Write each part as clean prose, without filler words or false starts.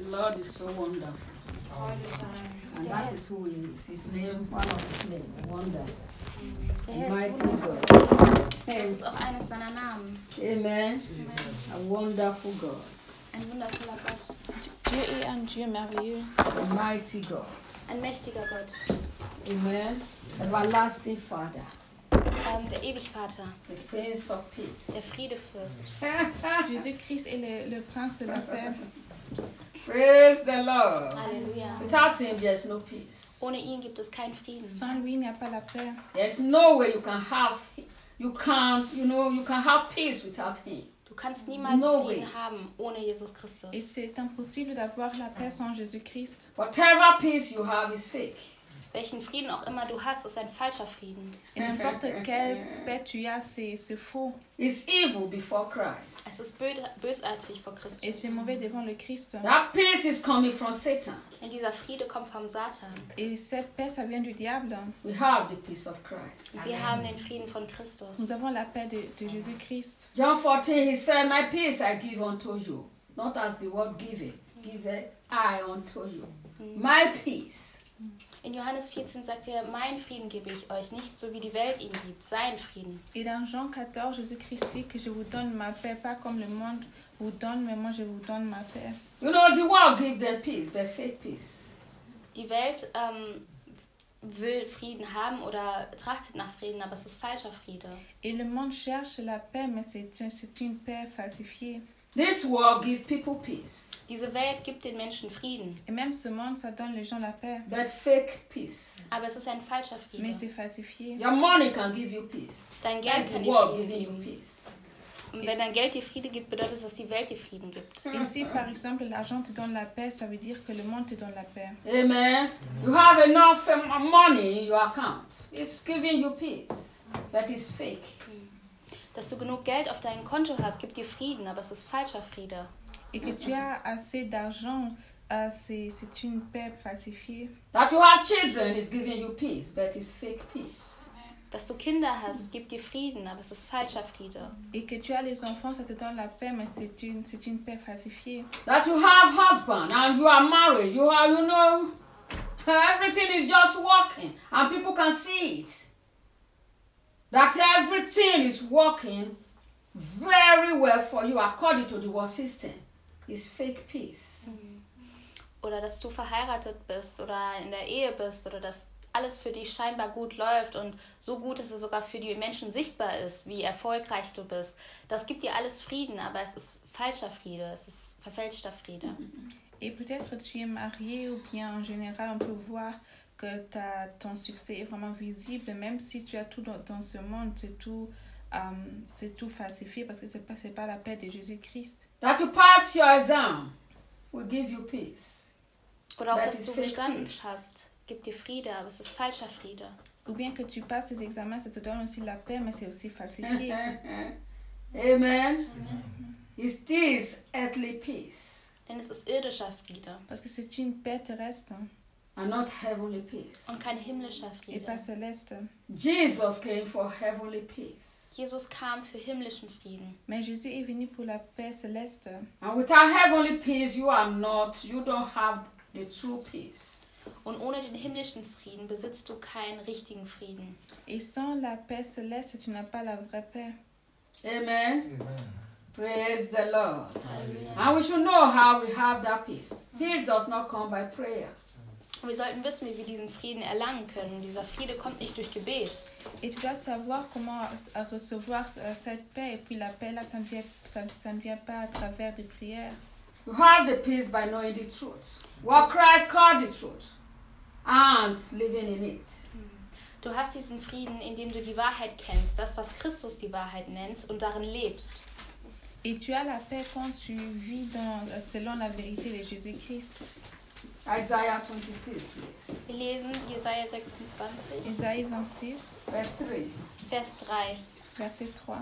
Lord is so wonderful. And that is who he is. His name, one of his name, wonder. Mighty God. Das ist auch eines seiner Namen. Amen. A wonderful God. Ein wundervoller Gott. Dieu est un Dieu merveilleux. A mighty God. Ein mächtiger Gott. Amen. Everlasting Father. Der Ewigvater. The Prince of Peace. Der Friedefürst. Jésus-Christ est le prince de la paix. Praise the Lord. Halleluja. Without him, there's no peace. Ohne ihn gibt es keinen Frieden. Sans lui, il n'y a pas la paix. There's no way you can have peace without him. Du kannst niemals No Frieden way. haben ohne Jesus Christus. Et c'est impossible d'avoir la paix sans Jésus-Christ. Whatever peace you have is fake. Welchen Frieden auch immer du hast, ist ein falscher Frieden. Et n'importe quelle paix tu as, c'est faux. It's evil before Christ. Es ist bösartig vor Et Christus. c'est mauvais devant le Christ. That peace is coming from Satan. Und dieser Friede kommt vom Satan. Et cette paix, ça vient du diable. We have the peace of Christ. Wir haben den Frieden von Christus. Nous avons la paix de Jésus-Christ. John 14, he said, my peace I give unto you. Not as the world giveth. Give I unto you. My peace. In Johannes 14 sagt er, mein Frieden gebe ich euch, nicht so wie die Welt ihn gibt, sein Frieden. Et dans Jean 14, Jésus-Christ dit que je vous donne ma paix, pas comme le monde vous donne, mais moi je vous donne ma paix. You know, the world gives them peace, but fake peace. Die Welt will Frieden haben oder trachtet nach Frieden, aber es ist falscher Friede. Et le monde cherche la paix, mais c'est une paix falsifiée. This world gives people peace, Diese Welt gibt den Menschen Frieden, Et même ce monde, ça donne les gens la paix, but fake peace. aber es ist ein falscher mais Friede. c'est falsifié. Your money can give you peace. Dein That's Geld the kann dir world Frieden giving you geben. peace. Und wenn dein Geld dir Friede gibt, bedeutet es, dass die Welt dir Frieden gibt. Et si par exemple l'argent te donne la paix, ça veut dire que le monde te donne la paix. Amen. You have enough money in your account. It's giving you peace, but it's fake. Dass du genug Geld auf deinem Konto hast, gibt dir Frieden, aber es ist falscher Friede. Et que tu as assez d'argent, c'est une paix falsifiée. That you have children is giving you peace, but it's fake peace. Dass du Kinder hast, gibt dir Frieden, aber es ist falscher Friede. Et que tu as les enfants, ça te donne la paix, mais c'est une paix falsifiée. That you have husband and you are married, everything is just working and people can see it. That everything is working very well for you according to the world system. It's fake peace. Oder dass du verheiratet bist oder in der Ehe bist oder dass alles für dich scheinbar gut läuft und so gut, dass es sogar für die Menschen sichtbar ist, wie erfolgreich du bist. Das gibt dir alles Frieden, aber es ist falscher Friede, es ist verfälschter Friede. Et peut-être tu es marié ou bien en général on peut voir que ton succès est vraiment visible, même si tu as tout dans ce monde, c'est tout falsifié parce que c'est pas la paix de Jésus-Christ. That you pass your exam will give you peace. Oder auch, That dass is du fake bestanden peace. hast, gibt dir Friede, aber es ist falscher Friede. Ou bien que tu passes tes examens, ça te donne aussi la paix, mais c'est aussi falsifié. Amen. It's this earthly peace Denn es ist irdischer Friede Parce que c'est une paix terrestre and not heavenly peace. und kein himmlischer et Friede. pas céleste. Jesus came for heavenly peace. Jesus kam für himmlischen Frieden. Mais Jésus est venu pour la paix céleste. And without heavenly peace, you don't have the true peace. Und ohne den himmlischen Frieden besitzt du keinen richtigen Frieden. Et sans la paix céleste, tu n'as pas la vraie paix. Amen. Praise the Lord. Halleluja. And we should know how we have that peace. Peace does not come by prayer. Und wir sollten wissen, wie wir diesen Frieden erlangen können. Dieser Friede kommt nicht durch Gebet. Et tu dois savoir comment recevoir cette paix. Et puis la paix, là, ça ne vient pas à travers des prières. You have the peace by knowing the truth. What Christ called the truth. And living in it. Du hast diesen Frieden, indem du die Wahrheit kennst, das, was Christus die Wahrheit nennt, und darin lebst. Et tu as la paix quand tu vis selon la vérité de Jésus-Christ. Isaiah 26, please. Wir lesen Jesaja 26, Ésaïe 26, Verse 3. Vers 3. verset 3.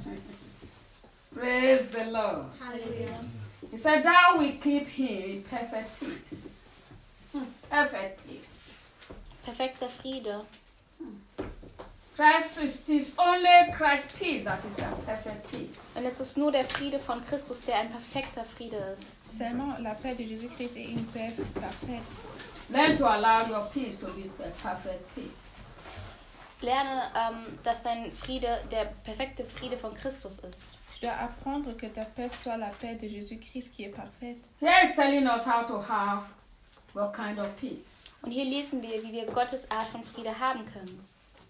Praise the Lord. Halleluja. He said, thou will keep him in perfect peace. Perfect peace. Perfekter Friede. It is only Christ's peace that is a perfect peace. Und es ist nur der Friede von Christus, der ein perfekter Friede ist. Seulement la paix de Jésus-Christ est une paix parfaite. Learn to allow your peace to be a perfect peace. Lerne, dass dein Friede der perfekte Friede von Christus ist. Tu dois apprendre que ta paix soit la paix de Jésus-Christ qui est parfaite. Here is telling us how to have what kind of peace. Und hier lesen wir, wie wir Gottes Art von Friede haben können.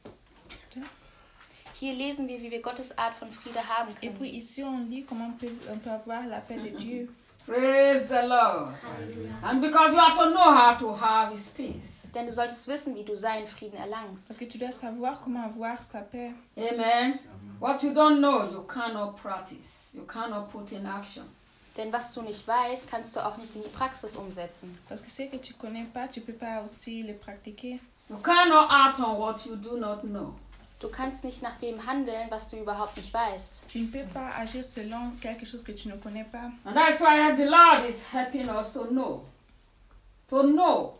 Hier lesen wir, wie wir Gottes Art von Friede haben Et puis können. ici, on lit comment on peut avoir la paix de Dieu. Praise the Lord. And because you have to know how to have his peace. Denn du solltest wissen, wie du seinen Frieden erlangst. Parce que tu dois savoir comment avoir sa paix. Amen. What you don't know, you cannot practice. You cannot put in action. Denn was du nicht weißt, kannst du auch nicht in die Praxis umsetzen. Parce que ce que tu connais pas, tu peux pas aussi le pratiquer. You cannot act on what you do not know. Du kannst nicht nach dem handeln, was du überhaupt nicht weißt. Tu ne peux pas agir selon quelque chose que tu ne connais pas. And that's why the Lord is helping us to know. To know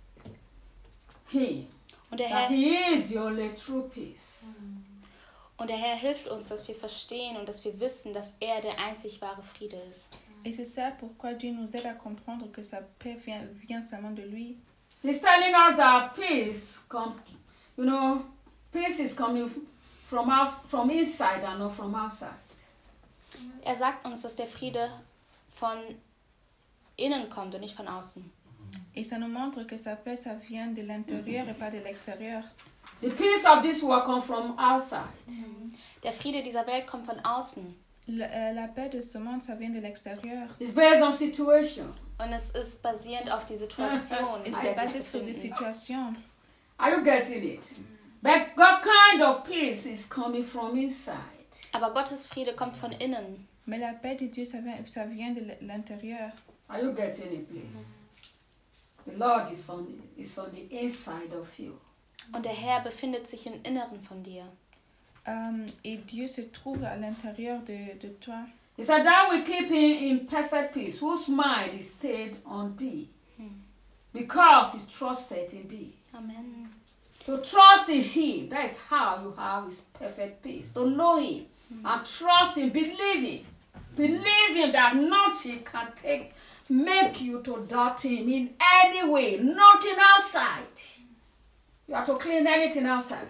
Him. Und der That Herr, He is the only true peace. und der Herr hilft uns, dass wir verstehen und dass wir wissen, dass er der einzig wahre Friede ist. Et c'est ça pourquoi Dieu nous aide à comprendre que sa paix vient seulement de lui. He's telling us that peace peace is coming from inside and not from outside. Er sagt uns, dass der Friede von innen kommt und nicht von außen. Et ça nous montre que sa paix, ça vient de l'intérieur et pas de l'extérieur. The peace of this world comes from outside. Der Friede dieser Welt kommt von außen. La paix de ce monde, ça vient de l'extérieur. It's based on situation. Und es ist basierend auf die Situation. Et c'est basé sur des situations. Are you getting it? But what kind of peace is coming from inside? Aber Gottes Friede kommt von innen. Mais la paix de Dieu, ça vient de l'intérieur. Are you getting it, please? The Lord is on the inside of you. Und der Herr befindet sich im Inneren von dir. Et Dieu se trouve à l'intérieur de toi. He said that we keep him in perfect peace, whose mind is stayed on thee, because he trusted in thee. Amen. To trust in him, that is how you have his perfect peace. To know him and trust him, believe him that nothing can make you to doubt him in any way, nothing outside. You have to clean anything outside.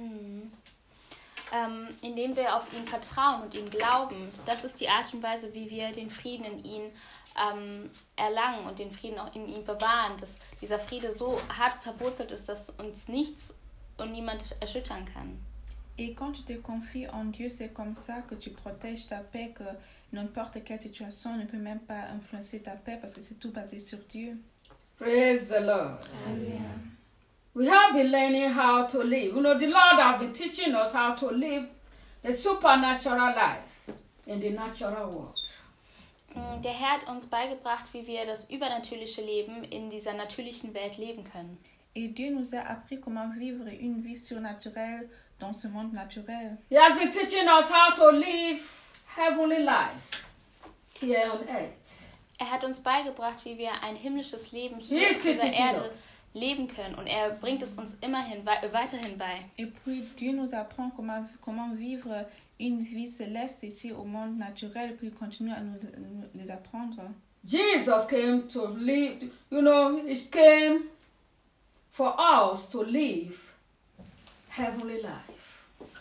Indem wir auf ihn vertrauen und ihm glauben, das ist die Art und Weise, wie wir den Frieden in ihn erlangen und den Frieden auch in ihm bewahren, dass dieser Friede so hart verwurzelt ist, dass uns nichts und niemand erschüttern kann. Et quand tu te confies en Dieu, c'est comme ça que tu protèges ta paix, que n'importe quelle situation ne peut même pas influencer ta paix parce que c'est tout basé sur Dieu. Praise the Lord. Amen. We have been learning how to live. You know, the Lord has been teaching us how to live the supernatural life in the natural world. Der Herr hat uns beigebracht, wie wir das übernatürliche Leben in dieser natürlichen Welt leben können. Et Dieu nous a appris comment vivre une vie surnaturelle dans ce monde naturel. He has been teaching us how to live heavenly life here on earth. Er hat uns beigebracht, wie wir ein himmlisches Leben He hier is auf dieser teaching Erde us. leben können. Und er bringt es uns immerhin weiterhin bei. Et puis Dieu nous apprend comment vivre une vie céleste ici au monde naturel, et puis il continue à nous les apprendre. Jesus came to live, he came for us to live heavenly life.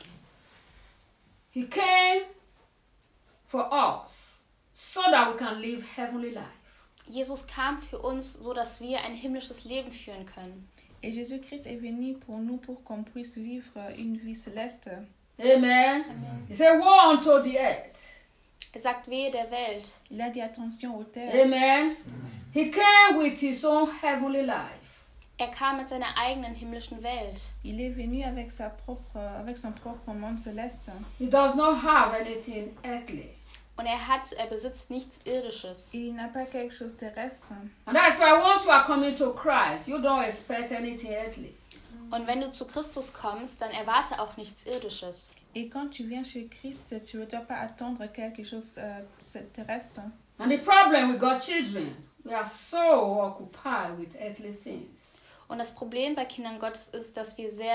He came for us so that we can live heavenly life. Jesus kam für uns, so dass wir ein himmlisches Leben führen können. Et Jésus-Christ est venu pour nous pour qu'on puisse vivre une vie céleste. Amen. He said, woe unto the earth. Er sagt, wehe der Welt. Il a dit attention aux terres. Amen. He came with his own heavenly life. Er kam mit seiner eigenen himmlischen Welt. Il est venu avec son propre monde céleste. He does not have anything earthly. Und er besitzt nichts Irdisches. Il n'a pas quelque chose terrestre. And that's why once you are coming to Christ, you don't expect anything earthly. Und wenn du zu Christus kommst, dann erwarte auch nichts Irdisches. Et quand tu viens chez Christ, tu ne dois pas attendre quelque chose terrestre. And the problem with God's children, we are so occupied with earthly things. Und das Problem bei Kindern Gottes ist, dass wir sehr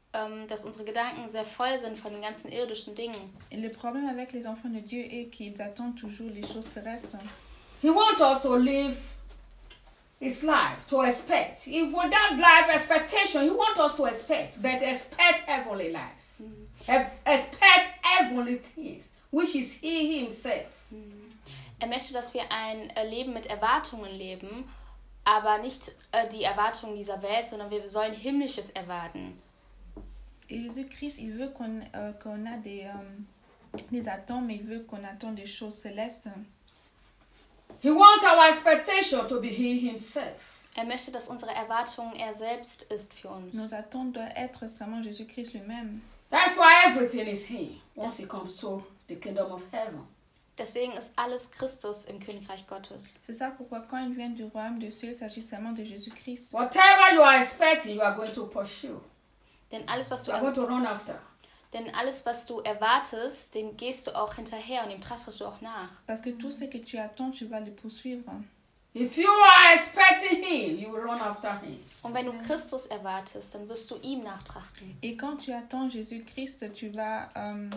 dass unsere Gedanken sehr voll sind von den ganzen irdischen Dingen. Et le problème avec les enfants de Dieu est qu'ils attendent toujours les choses terrestres. He wants us to live his life, to expect. With that life expectation, he wants us to expect, but expect heavenly life. Expect heavenly things, which is he himself. Er möchte, dass wir ein Leben mit Erwartungen leben, aber nicht die Erwartungen dieser Welt, sondern wir sollen Himmlisches erwarten. Et Jésus-Christ, il veut qu'on a des attentes, mais il veut qu'on attende des choses célestes. He wants our expectation to be he himself. Er möchte, dass unsere Erwartungen er selbst ist für uns. Nos attentes doivent être seulement Jésus-Christ lui-même. That's why everything is he once he comes to the kingdom of heaven. Deswegen ist alles Christus im Königreich Gottes. C'est ça pourquoi quand il vient du royaume de cieux, il s'agit seulement de Jésus-Christ. Whatever you are expecting, you are going to pursue. Denn alles, was You are going to run after. du erwartest, dem gehst du auch hinterher und dem trachtest du auch nach. Parce que tout ce que tu attends, tu vas le poursuivre. If you are expecting him, you will run after him. Und wenn du Christus erwartest, dann wirst du ihm nachtrachten. Et quand tu attends Jésus-Christ, tu vas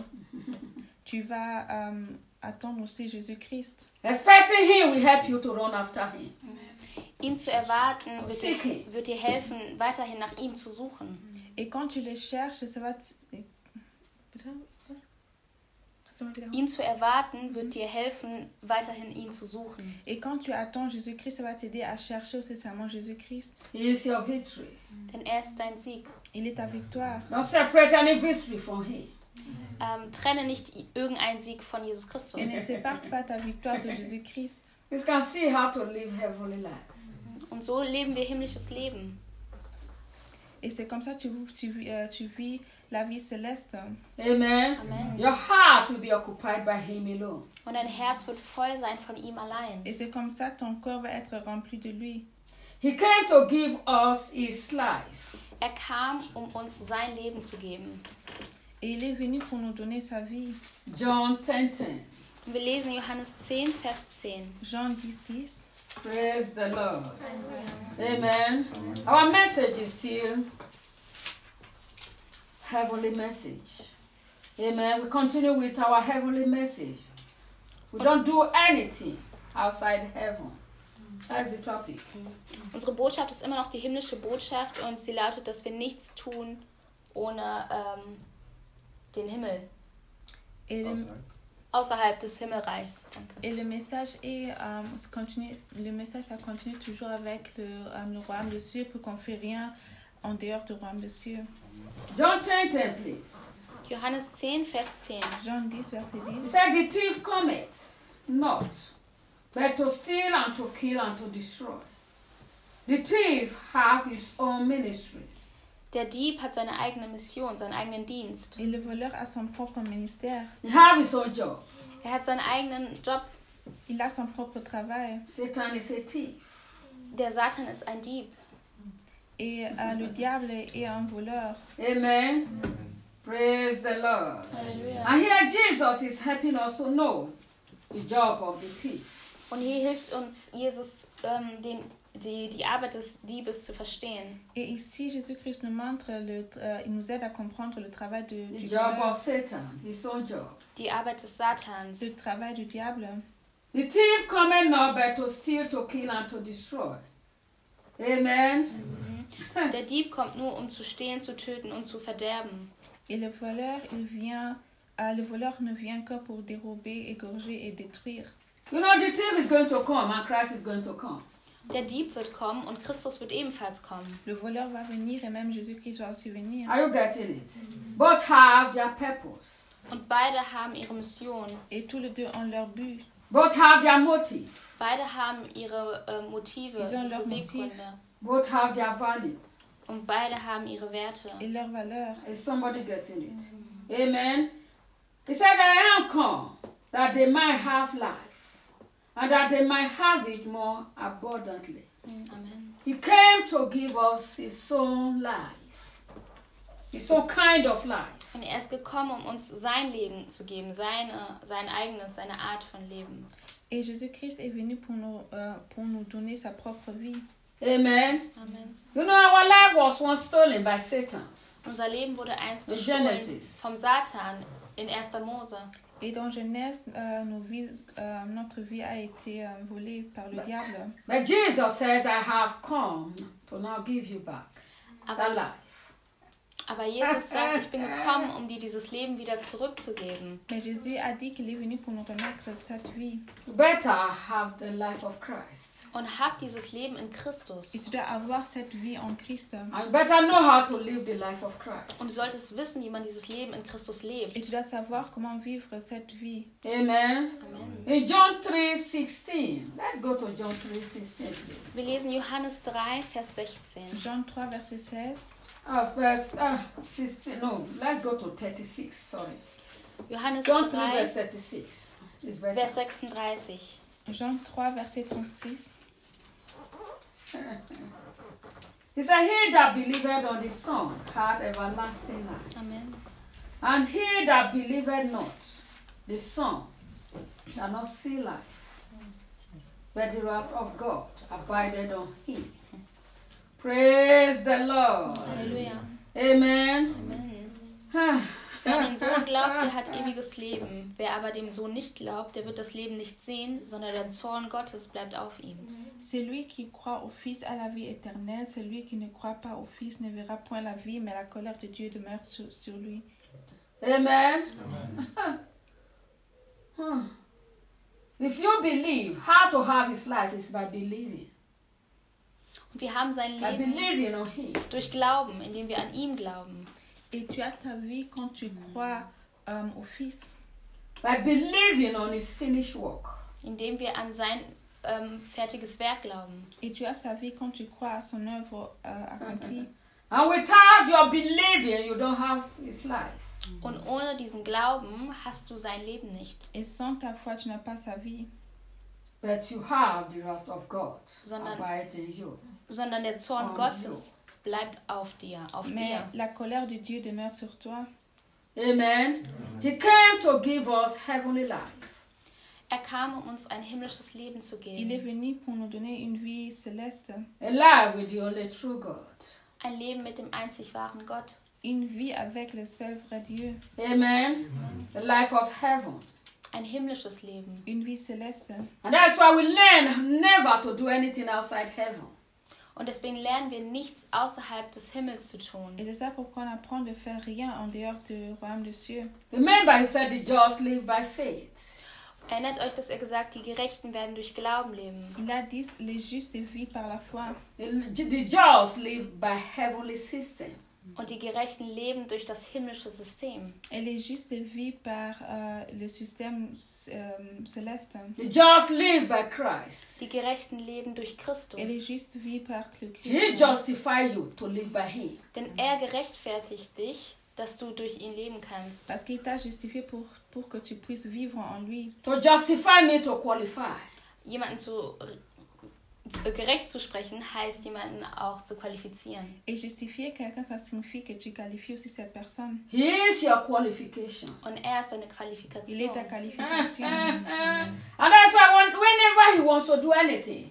attendre aussi Jésus-Christ. Expecting him will help you to run after him. Ihn zu erwarten wird dir helfen, weiterhin nach ihm zu suchen. Et quand tu les cherches, ça va... Ihn zu erwarten wird dir helfen, weiterhin ihn zu suchen. Et quand tu attends Jésus-Christ, ça va t'aider à chercher aussi seulement Jésus-Christ. He is your victory. Denn er ist dein Sieg. Il est ta victoire. Don't separate any victory from him. Trenne nicht irgendeinen Sieg von Jesus Christus. Et ne sépare pas ta victoire de Jésus-Christ. You can see how to live heavenly life. Und so leben wir himmlisches Leben. Et c'est comme ça que tu vis la vie céleste. Amen. Amen. Your heart will be occupied by him alone. Und dein Herz wird voll sein von ihm allein. Et c'est comme ça que ton corps va être rempli de lui. He came to give us his life. Er kam, um uns sein Leben zu geben. Et il est venu pour nous donner sa vie. John 10:10. Und wir lesen Johannes 10, Vers 10. Jean 10:10. Praise the Lord. Amen. Our message is still heavenly message. Amen. We continue with our heavenly message. We don't do anything outside heaven. That's the topic. Unsere Botschaft ist immer noch die himmlische Botschaft und sie lautet, dass wir nichts tun ohne den Himmel. Außerhalb des Himmelreichs. Danke. Et le message ça continue toujours avec le royaume des cieux, pour qu'on ne fait rien en dehors du royaume des cieux. John 10:10, please. Johannes 10, Vers 10. Jean 10, verset He 10. said, the thief cometh not, but to steal and to kill and to destroy. The thief hath his own ministry. Der Dieb hat seine eigene Mission, seinen eigenen Dienst. Et le voleur a son propre ministère. He have his own job. Er hat seinen eigenen Job. Il a son propre travail. Satan is a thief. Der Satan ist ein Dieb. Et le diable est un voleur. Amen. Praise the Lord. Halleluja. And here Jesus is helping us to know the job of the thief. Und hier hilft uns Jesus, die Arbeit des Diebes zu verstehen. Et ici, Jésus-Christ nous montre, il nous aide à comprendre le travail The du job voleur, of Satan, his own job. Die Arbeit des Satans. le travail du diable. The thief cometh not but to steal, to kill, and to destroy. Amen. Der Dieb kommt nur, um zu stehlen, zu töten und zu verderben. Et le voleur ne vient que pour dérober, égorger et détruire. You know, the thief is going to come and Christ is going to come. Der Dieb wird kommen und Christus wird ebenfalls kommen. Le voleur va venir et même Jésus-Christ va aussi venir. Are you getting it? Both have their purpose. Und beide haben ihre Mission. Et tous les deux ont leur but. Both have their motive. Beide haben ihre Motive, Ils ont leur Beweggründe. Both have their value. Und beide haben ihre Werte. Et leur valeur. Is somebody getting it? Amen. He said, I am come that they might have life, and that they might have it more abundantly. Amen. He came to give us his own life, his own kind of life. Und er ist gekommen, um uns sein Leben zu geben, sein eigenes, seine Art von Leben. Et Jésus-Christ est venu pour nous donner sa propre vie. Amen. Amen. You know, our life was once stolen by Satan. Unser Leben wurde einst In gestohlen Genesis. vom Satan in 1. Mose. Et dans Genèse, notre vie a été volée par le diable. But Jesus said, I have come to now give you back that Aber, life. aber Jesus sagt, ich bin gekommen, um dir dieses Leben wieder zurückzugeben. Mais Jésus a dit qu'il est venu pour nous remettre cette vie. You better have the life of Christ. Und hab dieses Leben in Christus. Et tu dois avoir cette vie en Christ. And you better know how to live the life of Christ. Und du solltest wissen, wie man dieses Leben in Christus lebt. Et tu dois savoir comment vivre cette vie. Amen. Amen. In John 3:16. Let's go to John 3:16, please. Wir lesen Johannes 3, Vers 16. Jean 3, verset 16. Verse 16. No, let's go to 36. Sorry. Johannes John 3, 3, verse 36. It's better. Vers 36. Jean 3, verset 36. He said, he that believeth on the Son hath everlasting life. Amen. And he that believeth not the Son shall not see life, but the wrath of God abideth on him. Praise the Lord. Halleluja. Amen. Amen. Wer an den Sohn glaubt, der hat ewiges Leben. Wer aber dem Sohn nicht glaubt, der wird das Leben nicht sehen, sondern der Zorn Gottes bleibt auf ihm. Celui qui croit au Fils a la vie éternelle. Celui qui ne croit pas au Fils ne verra point la vie, mais la colère de Dieu demeure sur lui. Amen. If you believe, how to have his life is by believing. Und wir haben sein By Leben believing on him. durch Glauben, indem wir an ihm glauben. Et tu as ta vie quand tu crois au Fils. By believing on his finished work. Indem wir an sein fertiges Werk glauben. Et tu as sa vie quand tu crois à son œuvre accomplie. And without your believing, you don't have his life. Und ohne diesen Glauben hast du sein Leben nicht. Et sans ta foi, tu n'as pas sa vie. But you have the wrath of God Sondern- abide in you. Sondern der Zorn Und Gottes bleibt auf dir, Mais la colère de Dieu demeure sur toi. Amen. He came to give us heavenly life. Er kam, um uns ein himmlisches Leben zu Il est geben. venu pour nous donner une vie céleste. A life with the only true God. Ein Leben mit dem einzig wahren Gott. Une vie avec le seul vrai Dieu. Amen. The life of heaven. Ein himmlisches Leben. Une vie céleste. And that's why we learn never to do anything outside heaven. Und deswegen lernen wir nichts außerhalb des Himmels zu Et tun. c'est ça pourquoi on apprend de faire rien en dehors du royaume des cieux. Remember, he said the just live by faith. Erinnert euch, dass er gesagt, die Gerechten werden durch Glauben leben. Il a dit les justes vivent par la foi. The just live by heavenly system. Und die Gerechten leben durch das himmlische System. Et les justes vivent par le système céleste. The just live by Christ. Die Gerechten leben durch Christus. Et les justes vivent par le He Christ. justify you to live by him. Denn er gerechtfertigt dich, dass du durch ihn leben kannst. Parce qu'il t'a justifié pour que tu puisses vivre en lui. To justify me to qualify. Jemanden gerecht zu sprechen, heißt jemanden auch zu qualifizieren. Et justifier quelqu'un, ça signifie que tu qualifies aussi cette personne. He is your qualification. Und er ist deine Il est Qualifikation. ta qualification. And that's why whenever he wants to do anything,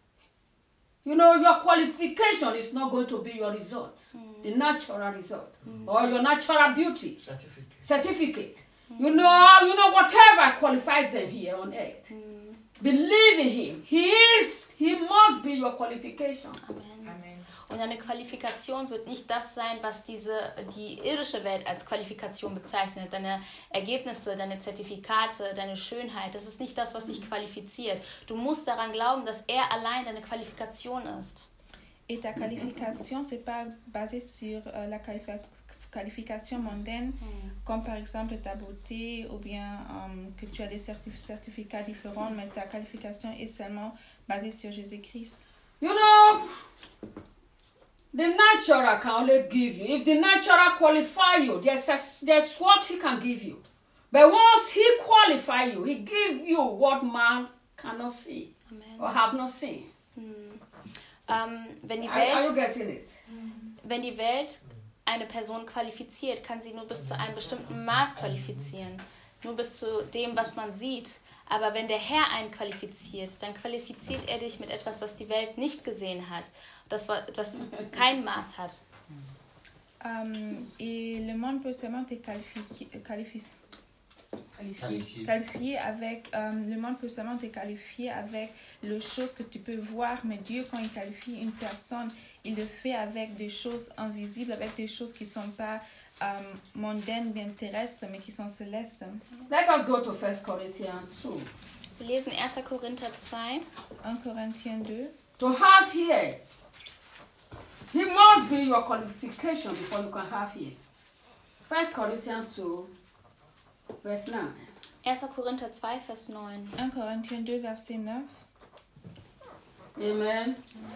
you know, your qualification is not going to be your result, the natural result, or your natural beauty certificate. You know, whatever qualifies them here on earth. Believe in him. He must be your qualification. Amen. Und deine Qualifikation wird nicht das sein, was die irdische Welt als Qualifikation bezeichnet. Deine Ergebnisse, deine Zertifikate, deine Schönheit, das ist nicht das, was dich qualifiziert. Du musst daran glauben, dass er allein deine Qualifikation ist. Et ta qualification, c'est pas basé sur la qualification mondaine, comme par exemple ta beauté ou bien que tu as des certificats différents, mais ta qualification est seulement basée sur Jésus-Christ. You know, the natural can only give you. If the natural qualify you, there's what he can give you. But once he qualify you, he give you what man cannot see or Amen. have not seen. Wenn Are you getting it? wenn die Welt eine Person qualifiziert, kann sie nur bis zu einem bestimmten Maß qualifizieren. Nur bis zu dem, was man sieht. Aber wenn der Herr einen qualifiziert, dann qualifiziert er dich mit etwas, was die Welt nicht gesehen hat. Das kein Maß hat. Et le monde peut seulement te qualifier avec le monde peut seulement te qualifier avec les choses que tu peux voir, mais Dieu, quand il qualifie une personne, il le fait avec des choses invisibles, avec des choses qui ne sont pas mondaines, bien terrestres, mais qui sont célestes. Let us go to 1 Corinthians 2. Wir lesen 1. Korinther 2. 1 Corinthiens 2. To have here, he must be your qualification before you can have here. 1 Corinthians 2, verse 9. 1. Korinther 2, Vers 9. 1 Corinthiens 2, verset 9. Amen.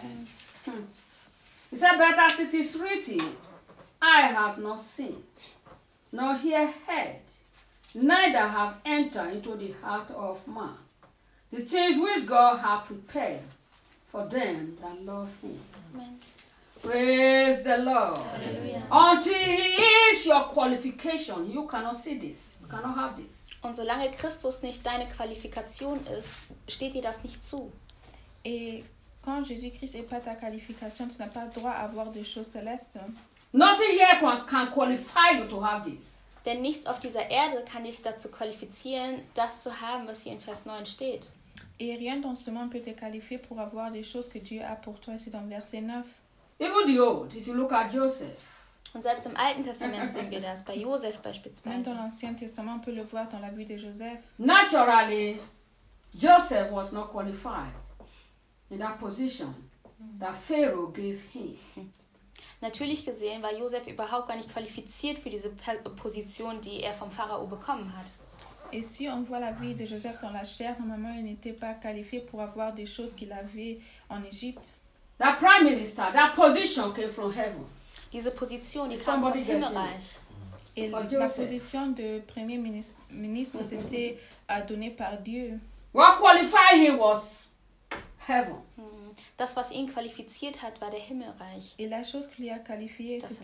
He said, but as it is written, I have not seen, nor ear heard, neither have entered into the heart of man the things which God hath prepared for them that love him. Amen. Praise the Lord. Halleluja. Until he is your qualification, you cannot see this. You cannot have this. Und solange Christus nicht deine Qualifikation ist, steht dir das nicht zu. Et quand Jésus-Christ n'est pas ta qualification, tu n'as pas le droit à avoir des choses célestes. Nothing here can qualify you to have this. Denn nichts auf dieser Erde kann dich dazu qualifizieren, das zu haben, was hier in Vers 9 steht. Et rien dans ce monde peut te qualifier pour avoir des choses que Dieu a pour toi. C'est dans verset 9. Even the old, if you look at Joseph, Und selbst im Alten Testament sehen wir das, bei Josef Même beispielsweise. dans l'Ancien Testament, on peut le voir dans la vie de Joseph. naturally, Joseph was not qualified in that position that Pharaoh gave him. Natürlich gesehen war Josef überhaupt gar nicht qualifiziert für diese Position, die er vom Pharao bekommen hat. Et si on voit la vie de Joseph dans la chair, normalement, il n'était pas qualifié pour avoir des choses qu'il avait en Égypte. That prime minister, that position came from heaven. Diese Position, die If kam vom somebody gets Himmelreich. Et For la Joseph. position de premier ministre, c'était donnée par Dieu. What qualified him was heaven. Das, was ihn qualifiziert hat, war der Himmelreich. Et la chose qui l'a qualifié, Ça,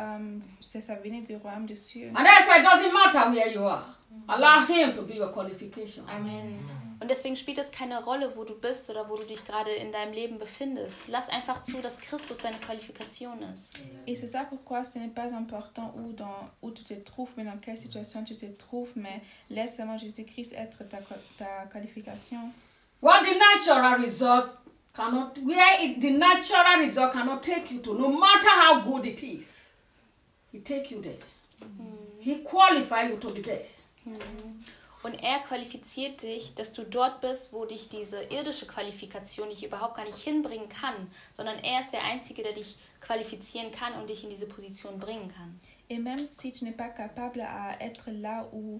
ça venait du royaume des cieux. And that's why it doesn't matter where you are. Allow him to be your qualification. Amen. Und deswegen spielt es keine Rolle, wo du bist oder wo du dich gerade in deinem Leben befindest. Lass einfach zu, dass Christus deine Qualifikation ist. Et c'est ça pourquoi ce n'est pas important où tu te trouves, mais dans quelle situation tu te trouves, mais laisse seulement Jésus-Christ être ta qualification. What the natural result cannot, the natural result cannot take you to, no matter how good it is, he take you there. He qualify you to be there. Und er qualifiziert dich, dass du dort bist, wo dich diese irdische Qualifikation dich überhaupt gar nicht hinbringen kann, sondern er ist der Einzige, der dich qualifizieren kann und dich in diese Position bringen kann. Et même si tu n'es pas capable à être là où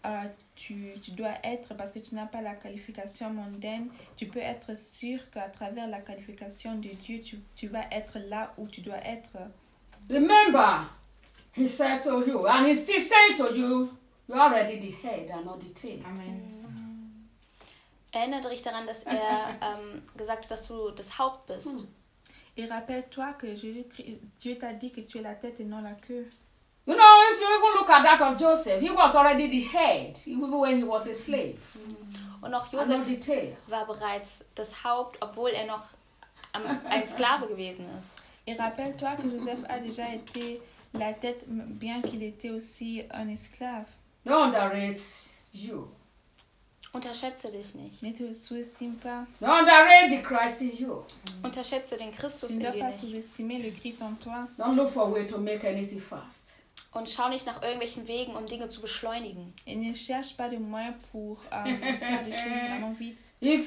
tu dois être parce que tu n'as pas la qualification mondaine, tu peux être sûr qu'à travers la qualification de Dieu, tu vas être là où tu dois être. Remember, he said to you, and he still saying to you, you're already the head and not the tail. Amen. Erinnere dich daran, dass er gesagt hat, dass du das Haupt bist. Et rappelle-toi que Dieu t'a dit que tu es la tête et non la queue. You know, if you even look at that of Joseph, he was already the head, even when he was a slave. Und auch And not Josef the tail. war bereits das Haupt, obwohl er noch ein Sklave gewesen ist. Et rappelle-toi que Joseph a déjà été la tête, bien qu'il était aussi un esclave. Don't underrate you. Unterschätze dich nicht. Ne te sous-estime pas. Don't underrate the Christ in you. Unterschätze den Christus Tu in ne dois dir pas nicht. sous-estimer le Christ en toi. Don't look for a way to make anything fast. Und schau nicht nach irgendwelchen Wegen, um Dinge zu beschleunigen. Et ne cherche pas de moyens pour faire des choses vraiment vite. If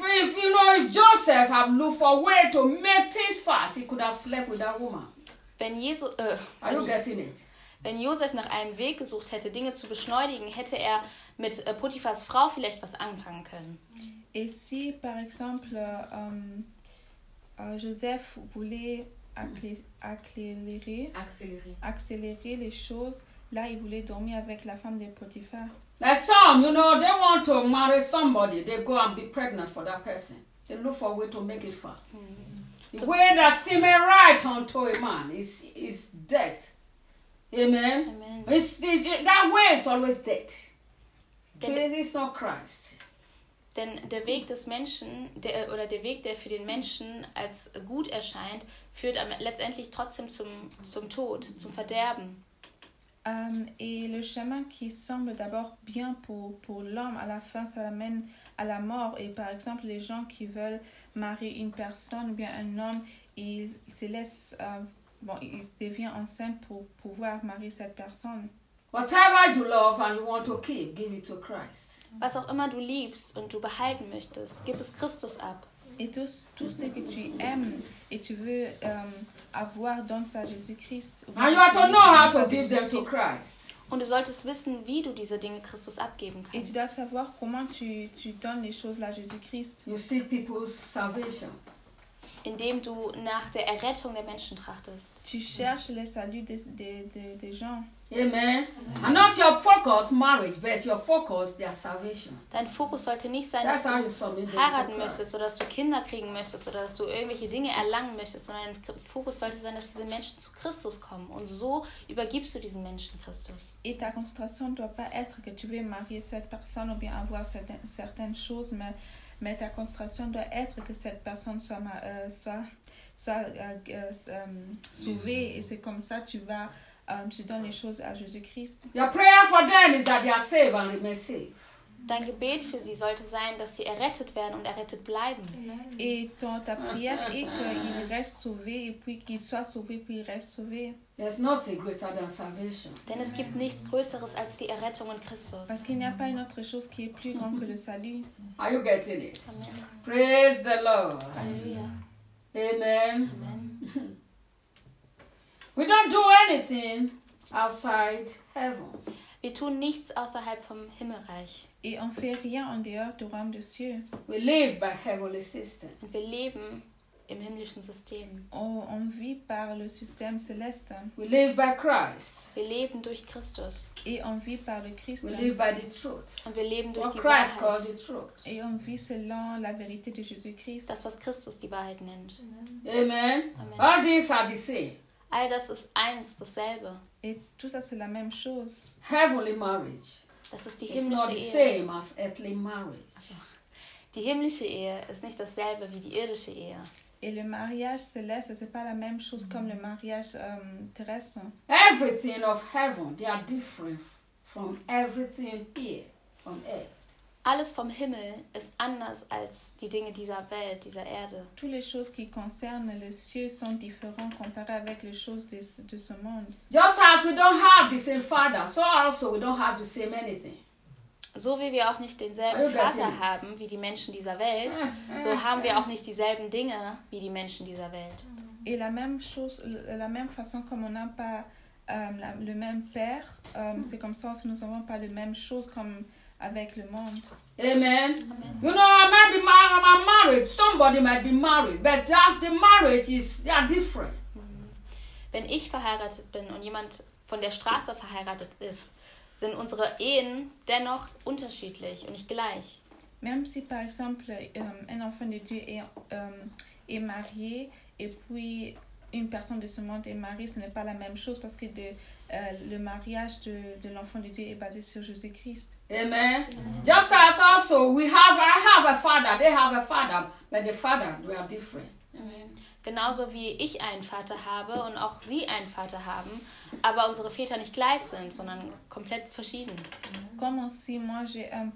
Joseph had looked for a way to make things fast, he could have slept with that woman. Are you getting it? Wenn Josef nach einem Weg gesucht hätte, Dinge zu beschleunigen, hätte er mit Potiphars Frau vielleicht was anfangen können. Et si, par exemple, Joseph voulait accélérer les choses, là, il voulait dormir avec la femme de Potiphar. Like some, they want to marry somebody, they go and be pregnant for that person. They look for a way to make it fast. The way that seems right unto a man is death. Amen? Amen. That way is always death. So it's not Christ. Denn der Weg des Menschen, der Weg, der für den Menschen als gut erscheint, führt letztendlich trotzdem zum Tod, zum Verderben. Et le chemin qui semble d'abord bien pour l'homme, à la fin, ça l'amène à la mort. Et par exemple, les gens qui veulent marier une personne ou bien un homme, ils se laissent, ils deviennent enceintes pour pouvoir marier cette personne. Whatever you love and you want to keep, give it to Christ. Was auch immer du liebst und du behalten möchtest, gib es Christus ab. Et tout ce que tu aimes et tu veux avoir, donne ça à Jésus-Christ. And you have to know how to give them to Christ. Und du solltest wissen, wie du diese Dinge Christus abgeben Et kannst. tu dois savoir comment tu donnes les choses là à Jésus-Christ. You seek people's salvation. Indem du nach der Errettung der Menschen trachtest. Tu cherches le salut des gens. Amen. And not your focus marriage, but your focus their salvation. Dein Fokus sollte nicht sein, That's dass how du you submit them to heiraten Christ. möchtest oder dass du Kinder kriegen möchtest oder dass du irgendwelche Dinge erlangen möchtest, sondern dein Fokus sollte sein, dass diese Menschen zu Christus kommen. Und so übergibst du diesen Menschen Christus. Et ta concentration ne doit pas être que tu veux marier cette personne ou bien avoir certaines choses, mais ta concentration doit être que cette personne soit sauvée. Et c'est comme ça que tu donnes les choses à Jésus-Christ. Your prayer for them is that they are saved and remain safe. Dein Gebet für sie sollte sein, dass sie errettet werden und errettet bleiben. Et ta prière est qu'ils restent sauvés et puis qu'ils soient sauvés puis ils restent sauvés. There's nothing greater than salvation. Denn es gibt nichts Größeres als die Errettung in Christus. Parce qu'il n'y a pas une autre chose qui est plus grande que le salut. Are you getting it? Amen. Praise the Lord. Halleluja. Amen. Amen. We don't do anything outside heaven. Wir tun nichts außerhalb vom Himmelreich. Et on ne fait rien en dehors du royaume des cieux. We live by heavenly system. Und wir leben im himmlischen System. On vit par le système céleste. We live by Christ. Wir leben durch Christus. Et on vit par le Christ. We live by the truth. Und wir leben durch What die Christ called Wahrheit. the truth. Et on vit selon la vérité de Jésus-Christ. Das, was Christus die Wahrheit nennt. Amen. Amen. All these are the same. All das ist eins, dasselbe. Et tout ça, c'est la même chose. Heavenly marriage Das ist die is not himmlische the Ehe. same as earthly marriage. Die himmlische Ehe ist nicht dasselbe wie die irdische Ehe. Et le mariage céleste, c'est pas la même chose comme le mariage terrestre. Everything of heaven, they are different from everything here on earth. Alles vom Himmel ist anders als die Dinge dieser Welt, dieser Erde. Toutes les choses qui concernent les cieux sont différentes comparées avec les choses de ce monde. Just as we don't have the same father, so also we don't have the same anything. So wie wir auch nicht denselben Are you getting Vater it? haben wie die Menschen dieser Welt, so haben wir auch nicht dieselben Dinge wie die Menschen dieser Welt. Et la même chose, la même façon comme on n'a pas le même père, c'est comme ça aussi nous n'avons pas les mêmes choses comme avec le monde. Amen. You know, I'm married. Somebody might be married, but the marriage they are different. Wenn ich verheiratet bin und jemand von der Straße verheiratet ist, sind unsere Ehen dennoch unterschiedlich und nicht gleich. Même si par exemple un enfant de Dieu est marié et puis une personne de ce monde est mariée, ce n'est pas la même chose parce que le mariage de l'enfant de Dieu est basé sur Jésus-Christ. Amen. Just as also I have a father, they have a father, but the father, we are different. Genauso wie ich einen Vater habe und auch sie einen Vater haben, aber unsere Väter nicht gleich sind, sondern komplett verschieden. Comme aussi moi j'ai un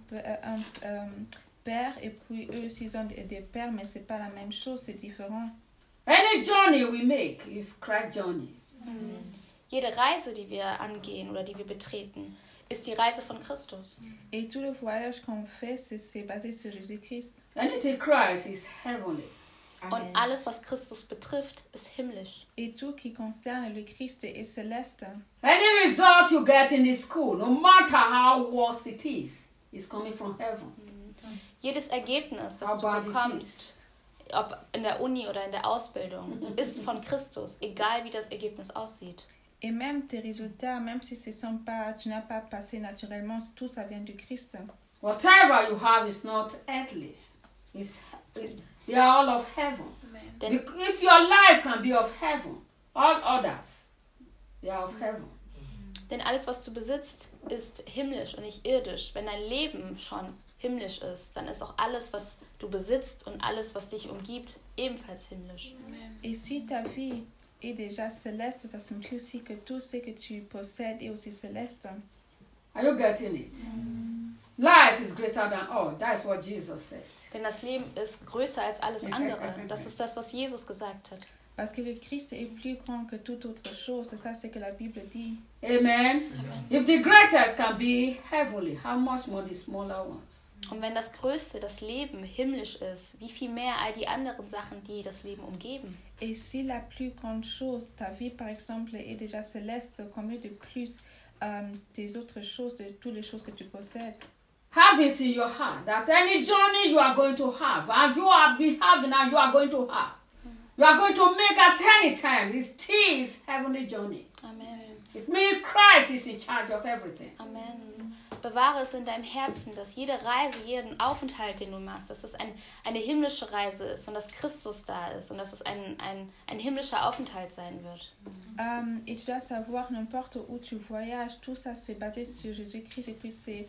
père et puis eux aussi ils ont des pères, mais c'est pas la même chose, c'est différent. Any journey we make is Christ's journey. Jede Reise, die wir angehen oder die wir betreten, ist die Reise von Christus. Et tout le voyage qu'on fait, c'est basé sur Jésus-Christ. Anything Christ is heavenly. Und alles, was Christus betrifft, ist himmlisch. Et tout qui concerne le Christ est céleste. Any result you get in the school, no matter how worst it is coming from heaven. Jedes Ergebnis, das How du bad it bekommst, is. ob in der Uni oder in der Ausbildung, ist von Christus, egal wie das Ergebnis aussieht. Et même tes résultats, même si tu n'as pas passé naturellement, tout ça vient du Christ. Whatever you have is not earthly. They are all of heaven. Denn, If your life can be of heaven, all others, they are of heaven. denn alles, was du besitzt, ist himmlisch und nicht irdisch. Wenn dein Leben schon himmlisch ist, dann ist auch alles, was du besitzt und alles, was dich umgibt, ebenfalls himmlisch. Et si ta vie est déjà céleste, ça signifie aussi que tout ce que tu possèdes est aussi céleste. Are you getting it? Life is greater than all. That's what Jesus said. Denn das Leben ist größer als alles andere. Das ist das, was Jesus gesagt hat. Parce que le Christ est plus grand que toute autre chose. Ça, c'est ce que la Bible dit. Amen. If the greatest can be heavenly, how much more the smaller ones? Und wenn das Größte, das Leben, himmlisch ist, wie viel mehr all die anderen Sachen, die das Leben umgeben? Et si la plus grande chose, ta vie par exemple, est déjà céleste, combien de plus des autres choses, de toutes les choses que tu possèdes? Have it in your heart that any journey you are going to have, and you have been having, and you are going to have, you are going to make at any time, it still is heavenly journey. Amen. It means Christ is in charge of everything. Amen. Bewahre es in deinem Herzen, dass jede Reise, jeden Aufenthalt, den du machst, dass es eine himmlische Reise ist und dass Christus da ist und dass es ein himmlischer Aufenthalt sein wird. Et tu dois savoir, n'importe où tu voyages, tout ça c'est basé sur Jésus-Christ et puis c'est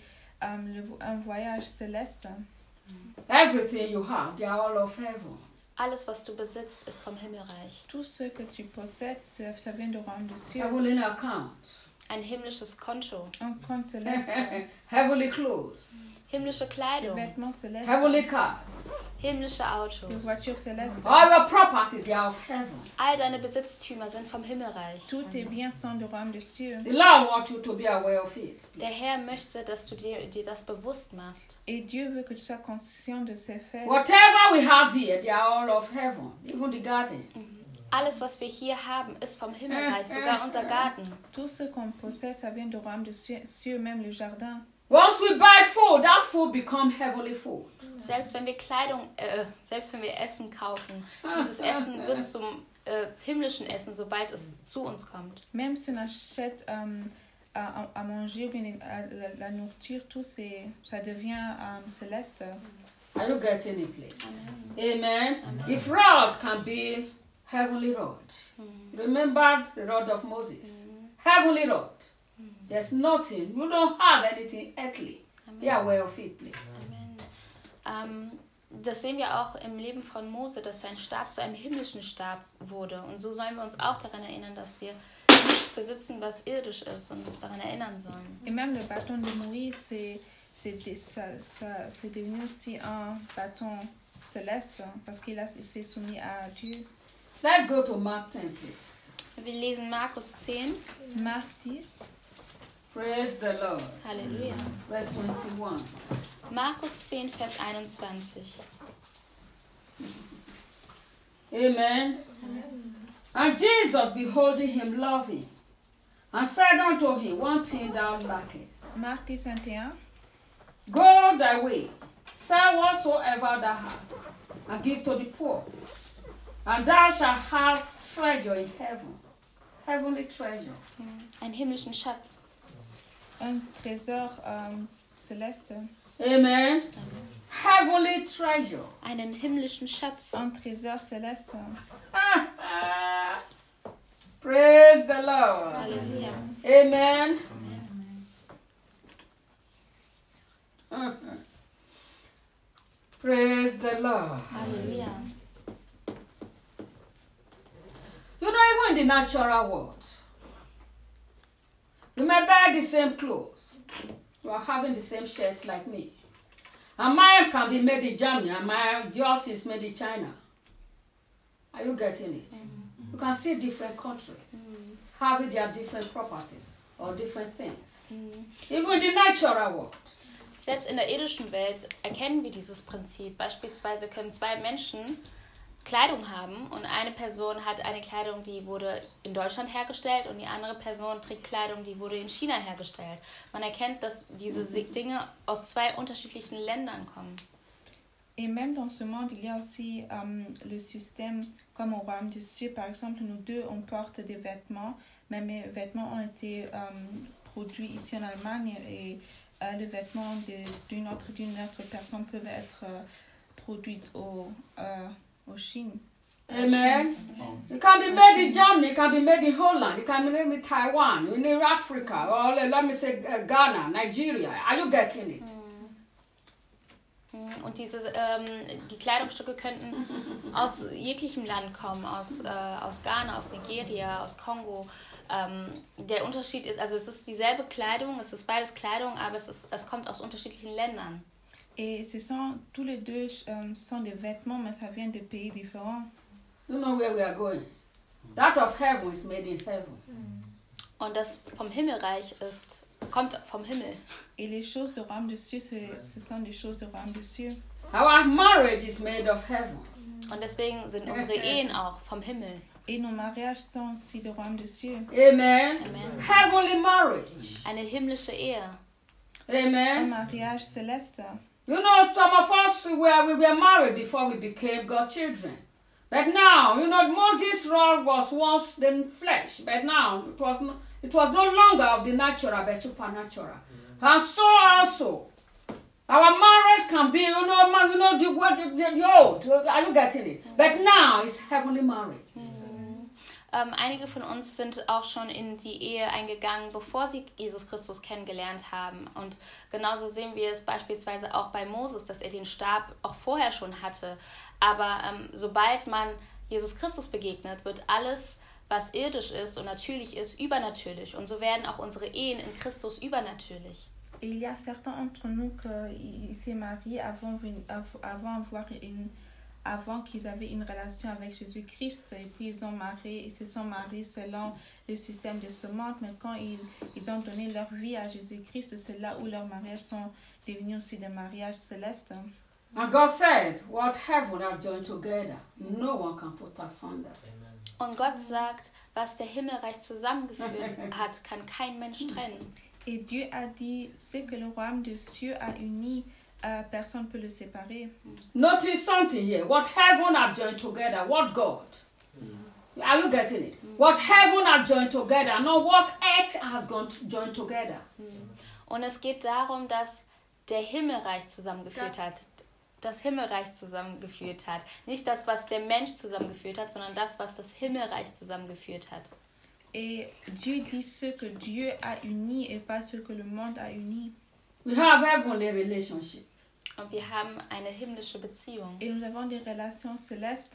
un voyage céleste. Everything you have, they are all of heaven. Alles, was du besitzt, ist vom Himmelreich. Tout ce que tu possèdes, ça vient de royaume de cieux. Heavenly account. Ein himmlisches Konto. Un compte céleste. Heavenly clothes. Himmlische Des Kleidung. vêtements célestes. Heavenly cars. Himmlische Des Autos. voitures célestes. All your properties, they are of heaven. All deine Besitztümer sind vom Himmelreich. Tous tes biens sont de royaume de cieux. The Lord wants you to be aware of it. Der Herr möchte, dass du dir das bewusst machst. Et Dieu veut que tu sois conscient de ces faits. Whatever we have here, they are all of heaven. Even the garden. Alles, was wir hier haben, ist vom Himmelreich, sogar unser Garten. Tout ce qu'on possède, ça vient de royaume de cieux, même le jardin. Once we buy food, that food becomes heavenly food. Selbst wenn wir selbst wenn wir Essen kaufen, dieses Essen wird zum himmlischen Essen, sobald es zu uns kommt. Même si on achète à manger ou bien la nourriture, tout ça devient céleste. Are you getting it, please? Amen. If rod can be heavenly rod, remember the rod of Moses? Heavenly rod. There's nothing. You don't have anything earthly. Be aware of it, please. Amen. Das sehen wir auch im Leben von Mose, dass sein Stab zu einem himmlischen Stab wurde. Und so sollen wir uns auch daran erinnern, dass wir nichts besitzen, was irdisch ist und uns daran erinnern sollen. Et même le bâton de Moïse, c'est devenu aussi un bâton céleste parce qu'il s'est soumis à Dieu. Let's go to Mark 10, please. Wir lesen Markus 10. Marc 10. Praise the Lord. Halleluja. Verse 21. Markus 10, Vers 21. Amen. And Jesus, beholding him, loved him, and said unto him, One thing thou lackest. Marc 10, 21. Go thy way, sell whatsoever thou hast, and give to the poor, and thou shalt have treasure in heaven. Heavenly treasure. Einen himmlischen Schatz. Un trésor céleste. Amen. Heavenly treasure. Einen himmlischen Schatz. Un trésor céleste. Praise the Lord. Halleluja. Amen. Praise the Lord. Halleluja. You know, even in the natural world, you may buy the same clothes. You are having the same shirt like me. And mine can be made in Germany, and yours is made in China. Are you getting it? You can see different countries having their different properties or different things. Even in the natural world. Selbst in der irdischen Welt erkennen wir dieses Prinzip. Beispielsweise können zwei Menschen Kleidung haben und eine Person hat eine Kleidung, die wurde in Deutschland hergestellt und die andere Person trägt Kleidung, die wurde in China hergestellt. Man erkennt, dass diese Dinge aus zwei unterschiedlichen Ländern kommen. Et même dans ce monde, il y a aussi le système, comme au royaume des cieux, par exemple, nous deux, on porte des vêtements, mais mes vêtements ont été produits ici en Allemagne et les vêtements d'une autre personne peuvent être produits au Chine. Amen. It can be made in Germany, it can be made in Holland, it can be made in Taiwan, in Africa, or let me say Ghana, Nigeria. Are you getting it? Und die Kleidungsstücke könnten aus jeglichem Land kommen, aus Ghana, aus Nigeria, aus Kongo. Der Unterschied ist, also es ist dieselbe Kleidung, es ist beides Kleidung, aber es kommt aus unterschiedlichen Ländern. Et tous les deux sont des vêtements, mais ça vient de pays différents. You know where we are going. That of heaven is made in heaven. Und das vom Himmelreich kommt vom Himmel. Et les choses du royaume des cieux, ce sont des choses du royaume des cieux. Our marriage is made of heaven. Und deswegen sind unsere Ehen auch vom Himmel. Et nos mariages sont aussi du royaume des cieux. Amen. Amen. Heavenly marriage. Eine himmlische Ehe. Un Amen. mariage céleste. You know, some of us we were married before we became God's children. But now, you know, Moses' role was once the flesh, but now it was no longer of the natural but supernatural. And so also, our marriage can be, the old. Are you getting it? But now it's heavenly marriage. Einige von uns sind auch schon in die Ehe eingegangen, bevor sie Jesus Christus kennengelernt haben. Und genauso sehen wir es beispielsweise auch bei Moses, dass er den Stab auch vorher schon hatte. Aber sobald man Jesus Christus begegnet, wird alles, was irdisch ist und natürlich ist, übernatürlich. Und so werden auch unsere Ehen in Christus übernatürlich. Et il y a certains d'entre nous qui s'est mariés avant qu'ils avaient une relation avec Jésus-Christ, et puis ils se sont mariés selon le système de ce monde, mais quand ils ont donné leur vie à Jésus-Christ, c'est là où leurs mariages sont devenus aussi des mariages célestes. And God said, what heaven have joined together, no one can put asunder. Und Gott sagt, was der Himmelreich zusammengeführt hat, kann kein Mensch trennen. Et Dieu a dit, ce que le royaume des cieux a uni, personne ne peut le séparer. Notice something here. What heaven have joined together, what God? Are you getting it? What heaven have joined together, not what earth has joined together. Und es geht darum, dass der Himmelreich zusammengeführt hat. Das Himmelreich zusammengeführt hat. Nicht das, was der Mensch zusammengeführt hat, sondern das, was das Himmelreich zusammengeführt hat. Et Dieu dit ce que Dieu a uni et pas ce que le monde a uni. We have heavenly relationship. Und wir haben eine himmlische Beziehung. Et nous avons des relations célestes.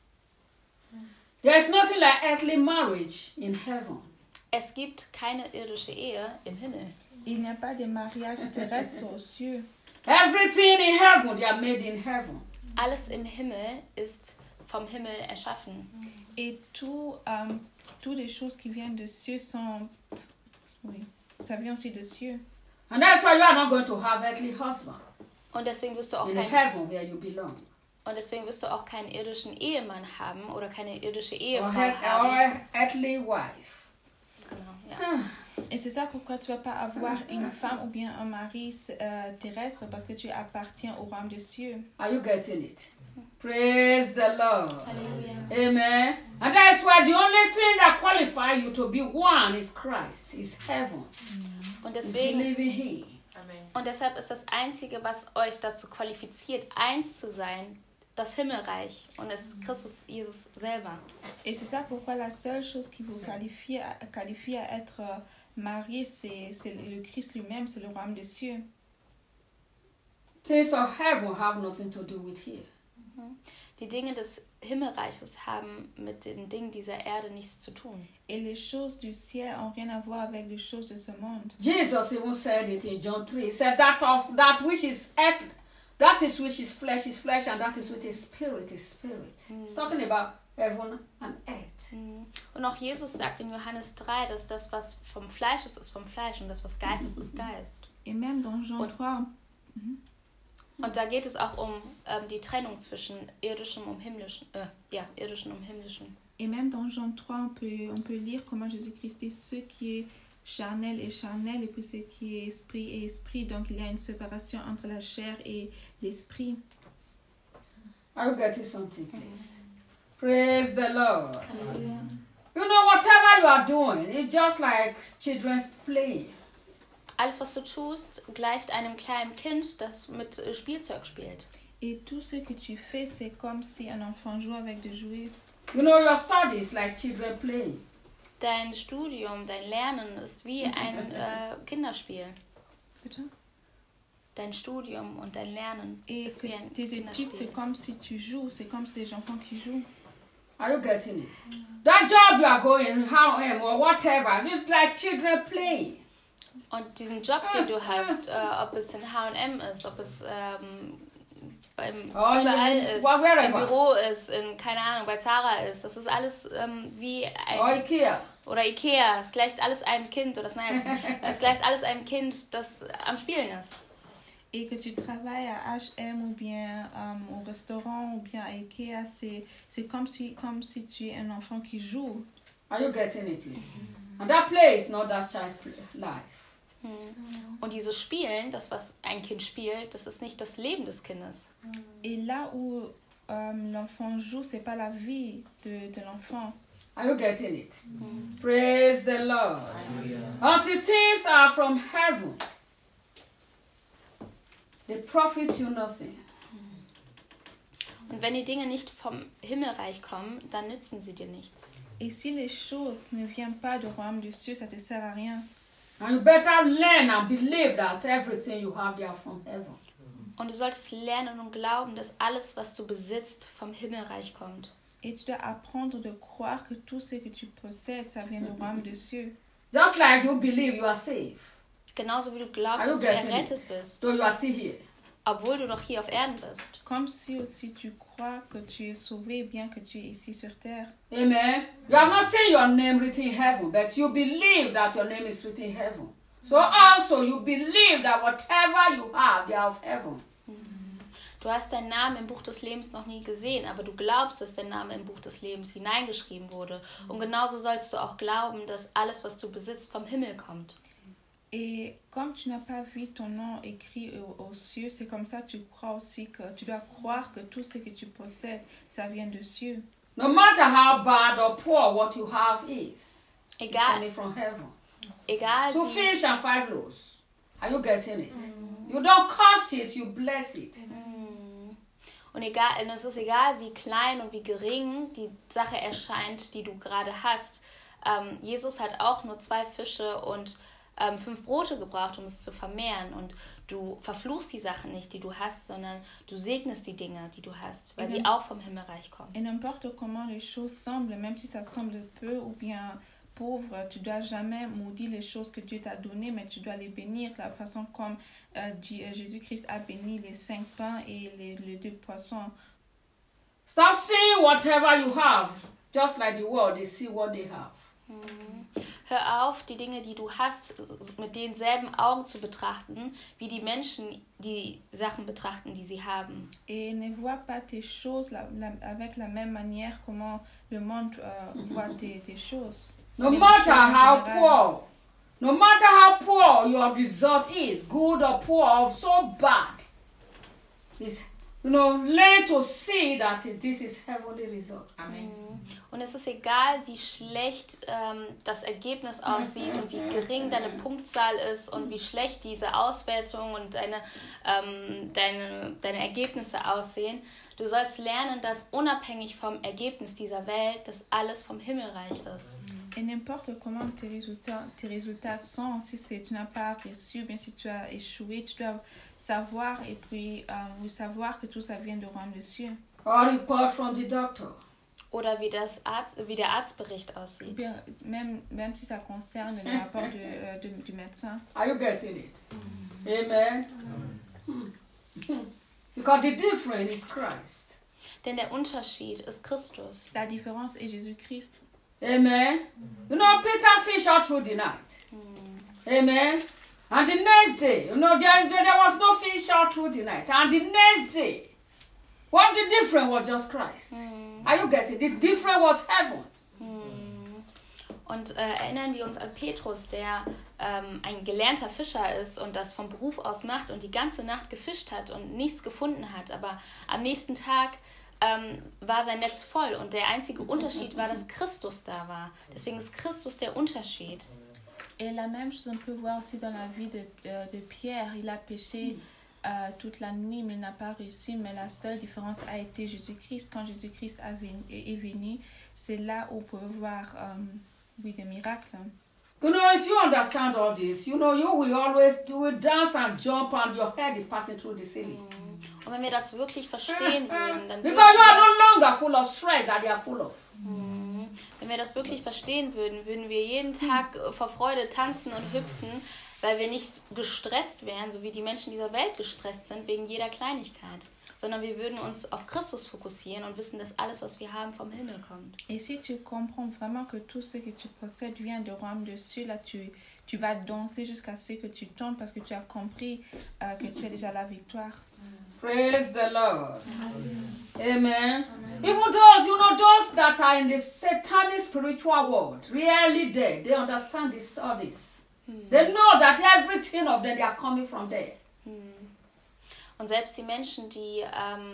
There is nothing like earthly marriage in heaven. Es gibt keine irdische Ehe im Himmel. Il n'y a pas de mariage terrestre aux cieux. Everything in heaven, they are made in heaven. Alles im Himmel ist vom Himmel erschaffen. Et toutes les choses qui viennent des cieux sont... Oui, ça vient aussi des cieux. And that's why you are not going to have earthly husband Und deswegen wirst du auch in kein heaven where you belong. Und deswegen wirst du auch keinen irdischen Ehemann haben oder keine irdische Or, Ehefrau haben. or earthly wife. Genau, ja. Et c'est ça pourquoi tu ne vas pas avoir une femme ou bien un mari terrestre, parce que tu appartiens au royaume des cieux. Are you getting it? Praise the Lord. Halleluja. Amen. And that's why the only thing that qualifies you to be one is Christ, is heaven. Und Is deswegen believing He. und deshalb ist das Einzige, was euch dazu qualifiziert, eins zu sein, das Himmelreich. Und es ist Christus Jesus selber. Et c'est ça pourquoi la seule chose qui vous qualifie à être marié, c'est le Christ lui-même, c'est le royaume des cieux. Things of heaven have nothing to do with here. Die Dinge des Himmelreiches haben mit den Dingen dieser Erde nichts zu tun. Et les choses du ciel n'ont rien à voir avec les choses de ce monde. Jesus even said it in John 3. He said that which is earth, that is which is flesh, and that is which is spirit, is spirit. He's talking about heaven and earth. Und auch Jesus sagt in Johannes 3, dass das, was vom Fleisch ist vom Fleisch und das, was Geist ist Geist. Et même dans Jean 3, Und da geht es auch um die Trennung zwischen irdischem und himmlischen. Irdischen und himmlischen. et même dans Jean 3, on peut lire comment Jésus-Christ dit ce qui est charnel est charnel et puis ce qui est esprit. Donc il y a une séparation entre la chair et l'esprit. Are you getting something, please? Praise the Lord. Halleluja. You know, whatever you are doing, it's just like children's playing. Alles, was du tust, gleicht einem kleinen Kind, das mit Spielzeug spielt. Et tout ce que tu fais, c'est comme si un enfant jouait avec des jouets. You know, your studies like children playing. Dein Studium, dein Lernen ist wie ein Kinderspiel. Bitte? dein Studium und dein Lernen Et ist que wie ein tes études, c'est Kinderspiel. comme si tu joues, c'est comme les enfants qui jouent. Are you getting it? That job you are going, H&M or whatever, it's like children playing. Und diesen Job, den du hast, ob es in H&M ist, ob es überall ist, wherever. im Büro ist, in, keine Ahnung, bei Zara ist, das ist alles wie ein... Or IKEA. Oder Ikea, es gleicht alles einem Kind, oder es gleicht alles einem Kind, das am Spielen ist. Et que tu travailles à H&M ou bien au restaurant ou bien à Ikea, c'est comme si tu es un enfant qui joue. Are you getting it, please? And that play is not that child's life. Und dieses Spielen, das, was ein Kind spielt, das ist nicht das Leben des Kindes. Et là où l'enfant joue, c'est pas la vie de l'enfant. Are you getting it? Praise the Lord. Until things are from heaven, they profit you nothing. Und wenn die Dinge nicht vom Himmelreich kommen, dann nützen sie dir nichts. Et si les choses ne viennent pas du royaume des cieux, ça te sert à rien. And you better learn and believe that everything you have there from heaven. Und du solltest lernen und glauben, dass alles, was du besitzt, vom Himmelreich kommt. Et tu dois apprendre de croire que tout ce que tu possèdes, ça vient du royaume des cieux. Just like you believe you are saved, Genauso wie du glaubst, Are you dass du getting errettet it? bist, though you are still here. obwohl du noch hier auf Erden bist. Comme si aussi tu crois que tu es sauvé bien que tu es ici sur terre. Amen. You have not seen your name written in heaven, but you believe that your name is written in heaven. So also you believe that whatever you have, they are of heaven. Du hast deinen Namen im Buch des Lebens noch nie gesehen, aber du glaubst, dass dein Name im Buch des Lebens hineingeschrieben wurde. Und genauso sollst du auch glauben, dass alles, was du besitzt, vom Himmel kommt. Et comme tu n'as pas vu ton nom écrit aux cieux, c'est comme ça que tu crois aussi que tu dois croire que tout ce que tu possèdes, ça vient des cieux. No matter how bad or poor what you have is, it's Egal, coming from heaven. egal 2 wie, fish and 5 loaves. Are you getting it? You don't curse it, you bless it. und es ist egal, wie klein und wie gering die Sache erscheint, die du gerade hast. Jesus hat auch nur 2 Fische und 5 Brote gebraucht, um es zu vermehren. Und du verfluchst die Sachen nicht, die du hast, sondern du segnest die Dinge, die du hast, weil sie auch vom Himmelreich kommen. Et n'importe comment les choses semblent, même si ça semble peu ou bien pauvre, tu dois jamais maudire les choses que Dieu t'a données, mais tu dois les bénir la façon comme Jésus-Christ a béni les 5 pains et les 2 poissons. Stop seeing whatever you have, just like the world, they see what they have. Hör auf, die Dinge, die du hast, mit denselben Augen zu betrachten, wie die Menschen die Sachen betrachten, die sie haben. Et ne vois pas tes choses avec la même manière comment le monde voit tes choses. No Mais les matter choses en how général. poor, no matter how poor your result is, good or poor or so bad, is, learn to see that this is heavenly result. Amen. Und es ist egal, wie schlecht das Ergebnis aussieht und wie gering deine Punktzahl ist und wie schlecht diese Auswertung und deine Ergebnisse aussehen. Du sollst lernen, dass unabhängig vom Ergebnis dieser Welt, das alles vom Himmelreich ist. Et n'importe comment tes résultats sont, si tu n'as pas reçu, bien si tu as échoué, tu dois savoir et puis savoir que tout ça vient du royaume des cieux. Or report from the doctor. Oder wie der Arztbericht aussieht. Bien, même si ça concerne le rapport du médecin. Are you getting it? Amen. Because the difference is Christ. Denn der Unterschied ist Christus. La différence est Jésus-Christ. Amen. Peter fished out through the night. Amen. And the next day, there was no fish out through the night. And the next day, what the difference was just Christ. Are you getting it? The difference was heaven. Und erinnern wir uns an Petrus, der ein gelernter Fischer ist und das vom Beruf aus macht und die ganze Nacht gefischt hat und nichts gefunden hat. Aber am nächsten Tag war sein Netz voll und der einzige Unterschied war, dass Christus da war. Deswegen ist Christus der Unterschied. Et la même chose on peut voir aussi dans la vie de Pierre. Il a péché toute la nuit, mais il n'a pas réussi. Mais la seule différence a été Jésus-Christ. Quand Jésus-Christ est venu, c'est là où on peut voir des miracles. You know, if you understand all this, you know, you will dance and jump and your head is passing through the ceiling. Und wenn wir das wirklich verstehen würden, dann Because you are no longer full of stress that they are full of. Wenn wir das wirklich verstehen würden, würden wir jeden Tag vor Freude tanzen und hüpfen, weil wir nicht gestresst wären, so wie die Menschen dieser Welt gestresst sind, wegen jeder Kleinigkeit. Sondern wir würden uns auf Christus fokussieren und wissen, dass alles, was wir haben, vom Himmel kommt. Et si tu comprends vraiment que tout ce que tu possèdes vient de royaume dessus, là tu vas danser jusqu'à ce que tu tombes parce que tu as compris que tu as déjà la victoire. Praise the Lord. Amen. Even those, you know, those that are in the satanic spiritual world, really dead, they understand this, all this. They know that everything of them, they are coming from there. Und selbst die Menschen, die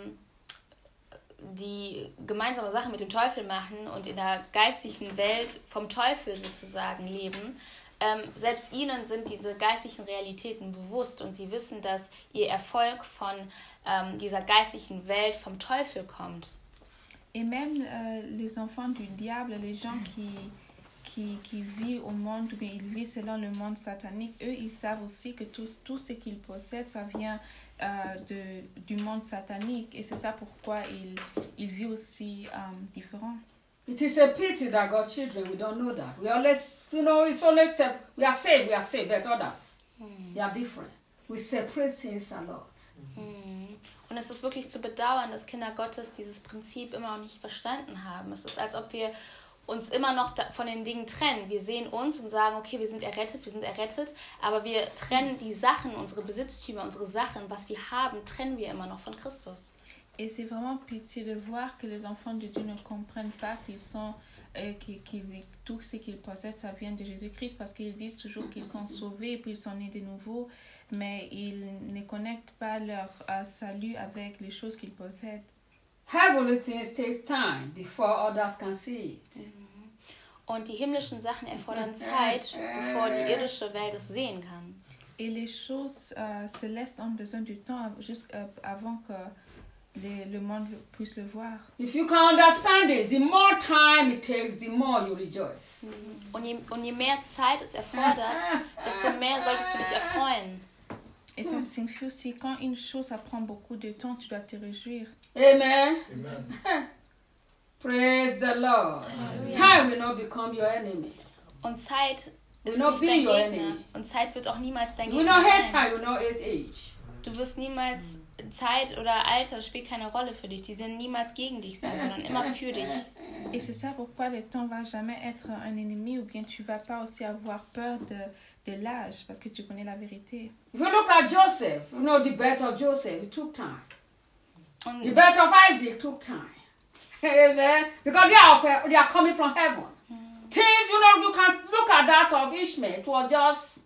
gemeinsame Sachen mit dem Teufel machen und in der geistlichen Welt vom Teufel sozusagen leben, selbst ihnen sind diese geistlichen Realitäten bewusst und sie wissen, dass ihr Erfolg von dieser geistlichen Welt vom Teufel kommt. Et même les enfants du diable, les gens qui vivent au monde, ou bien ils vivent selon le monde satanique, eux, ils savent aussi que tout ce qu'ils possèdent, ça vient du monde satanique. Et c'est ça pourquoi ils vivent aussi différents. It is a pity that God's children, we don't know that. We always, you know, it's always, we are saved, but others, they are different. We separate things a lot. Und es ist wirklich zu bedauern, dass Kinder Gottes dieses Prinzip immer noch nicht verstanden haben. Es ist, als ob wir uns immer noch von den Dingen trennen. Wir sehen uns und sagen, okay, wir sind errettet, aber wir trennen die Sachen, unsere Besitztümer, unsere Sachen, was wir haben, trennen wir immer noch von Christus. Et c'est vraiment pitié de voir que les enfants de Dieu ne comprennent pas tout ce qu'ils possèdent, ça vient de Jésus-Christ, parce qu'ils disent toujours qu'ils sont sauvés et puis ils sont nés de nouveau, mais ils ne connectent pas leur salut avec les choses qu'ils possèdent. Heavenly things take time before others can see it. Und die himmlischen Sachen erfordern Zeit, bevor die irdische Welt es sehen kann. Et les choses célestes ont besoin du temps avant que le monde puisse le voir. If you can understand this, the more time it takes, the more you rejoice. Und je mehr Zeit es erfordert, desto mehr solltest du dich erfreuen. Et ça signifie aussi, quand une chose ça prend beaucoup de temps, tu dois te réjouir. Amen. Amen. Praise the Lord. Time will not become your enemy. Und Zeit ist Will not nicht be dein your Gegner. enemy. Und Zeit wird auch niemals dein You will Gegner not hate sein. time, you will not hate age. Du wirst niemals, Zeit oder Alter spielt keine Rolle für dich. Die werden niemals gegen dich sein, sondern immer für dich. Et c'est ça pourquoi le temps va jamais être un ennemi, ou bien tu vas pas aussi avoir peur de l'âge, parce que tu connais la vérité. If you look at Joseph, you know the birth of Joseph, it took time. Und The birth of Isaac took time. Amen. Because they are coming from heaven. Things, you know, you can look at that of Ishmael. It was just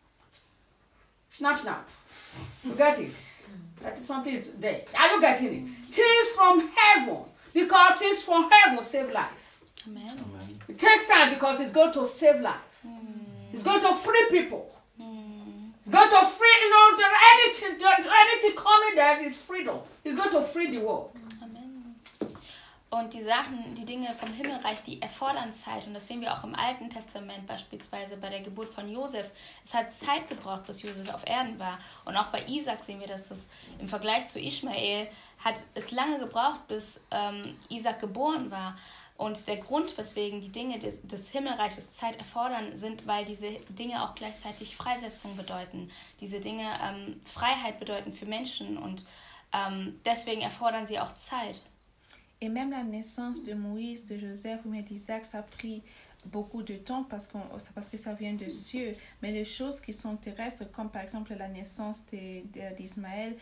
snap. You get it? That is something is there. Are you getting it? Things from heaven. Because things from heaven save life. Amen. It takes time because it's going to save life. It's going to free people. It's going to free, you know, anything coming there is freedom. It's going to free the world. Amen. Und die Sachen, die Dinge vom Himmelreich, die erfordern Zeit. Und das sehen wir auch im Alten Testament, beispielsweise bei der Geburt von Josef. Es hat Zeit gebraucht, bis Josef auf Erden war. Und auch bei Isaac sehen wir, dass das im Vergleich zu Ishmael hat es lange gebraucht, bis Isaac geboren war. Und der Grund, weswegen die Dinge des Himmelreiches Zeit erfordern, sind, weil diese Dinge auch gleichzeitig Freisetzung bedeuten. Diese Dinge Freiheit bedeuten für Menschen und deswegen erfordern sie auch Zeit. Et même la naissance de Moïse, de Joseph ou même d'Isaac, ça a pris beaucoup de temps parce que ça vient de cieux. Mais les choses qui sont terrestres, comme par exemple la naissance d'Ismaël,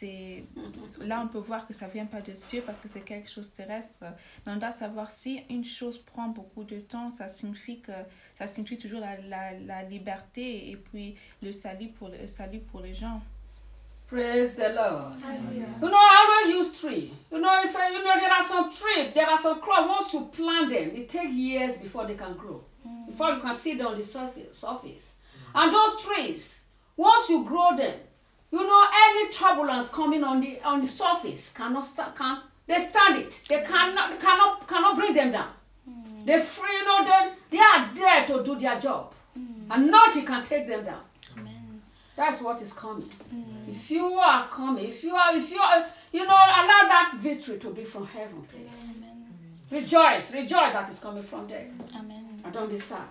là on peut voir que ça vient pas de cieux parce que c'est quelque chose de terrestre. Mais on doit savoir si une chose prend beaucoup de temps, ça signifie toujours la liberté et puis le salut pour les gens. Praise the Lord. You know, I always use tree. You know, there are some trees, there are some crops. Once you plant them, it takes years before they can grow. Before you can see them on the surface. And those trees, once you grow them, you know, any turbulence coming on the surface they stand it. They cannot bring them down. They free, you know, they are there to do their job. And nothing can take them down. Amen. That's what is coming. If you are coming, if you are, allow that victory to be from heaven, please. Amen. Rejoice that is coming from there. Amen. And don't be sad.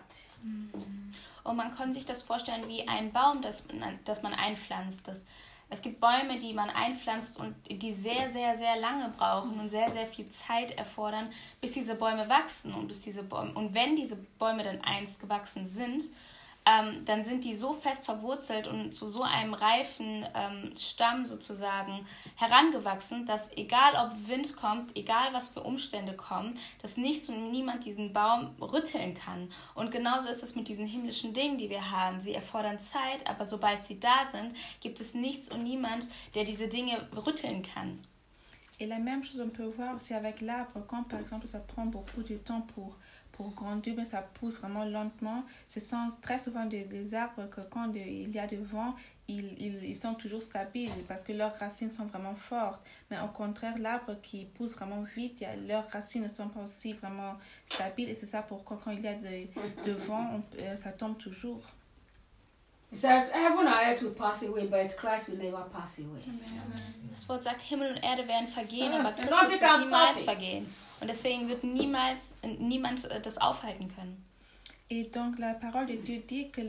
Und man kann sich das vorstellen wie ein Baum, das man einpflanzt. Es gibt Bäume, die man einpflanzt und die sehr, sehr, sehr lange brauchen und sehr, sehr viel Zeit erfordern, bis diese Bäume wachsen. Und wenn diese Bäume dann einst gewachsen sind, dann sind die so fest verwurzelt und zu so einem reifen Stamm sozusagen herangewachsen, dass egal ob Wind kommt, egal was für Umstände kommen, dass nichts und niemand diesen Baum rütteln kann. Und genauso ist es mit diesen himmlischen Dingen, die wir haben. Sie erfordern Zeit, aber sobald sie da sind, gibt es nichts und niemand, der diese Dinge rütteln kann. Et la même chose on peut voir aussi avec l'arbre, quand par exemple ça prend beaucoup de temps pour grandir, mais ça pousse vraiment lentement. Ce sont très souvent des arbres que quand il y a de vent, ils sont toujours stabiles parce que leurs racines sont vraiment fortes. Mais au contraire, l'arbre qui pousse vraiment vite, leurs racines ne sont pas aussi vraiment stabiles. Et c'est ça pourquoi quand il y a de vent, ça tombe toujours. He said, heaven and earth will pass away, but Christ will never pass away. Das Wort sagt, Himmel und Erde werden vergehen, aber and Christus nothing can wird niemals stop it. vergehen. Und deswegen wird niemand das aufhalten können. Et donc la parole de Dieu dit que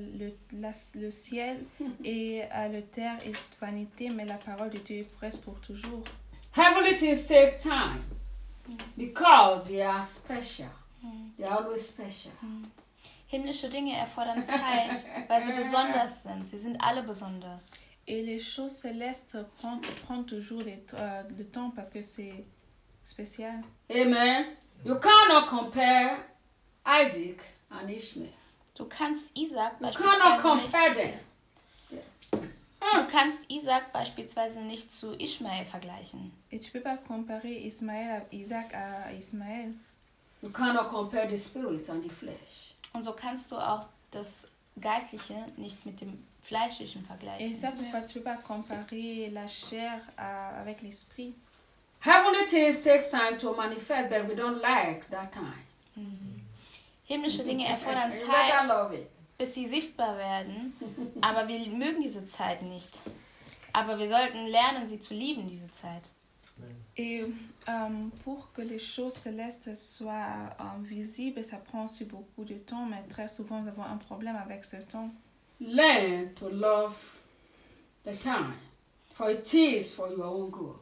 le ciel et la terre est vanité, mais la parole de Dieu reste pour toujours. Heavenly things take time because they are special. They are always special. Himmlische Dinge erfordern Zeit, weil sie besonders sind. Sie sind alle besonders. Et les choses célestes prennent toujours le temps parce que c'est spécial. Amen. You cannot compare Isaac and Ishmael. Du kannst Isaac You cannot compare beispielsweise them. Du kannst Isaac beispielsweise nicht zu Ishmael vergleichen. Et tu peux pas comparer Isaac à Ismaël. You cannot compare the spirit and the flesh. Und so kannst du auch das Geistliche nicht mit dem Fleischlichen Et vergleichen. ça pourquoi tu peux pas comparer la chair avec l'esprit. Heavenly things takes time to manifest, but we don't like that time. Himmlische Dinge erfordern You better Zeit, love it. bis sie sichtbar werden, aber wir mögen diese Zeit nicht. Aber wir sollten lernen, sie zu lieben, diese Zeit. Et pour que les choses célestes soient visibles, ça prend aussi beaucoup de temps, mais très souvent nous avons un problème avec ce temps. Learn to love the time, for it is for your own good.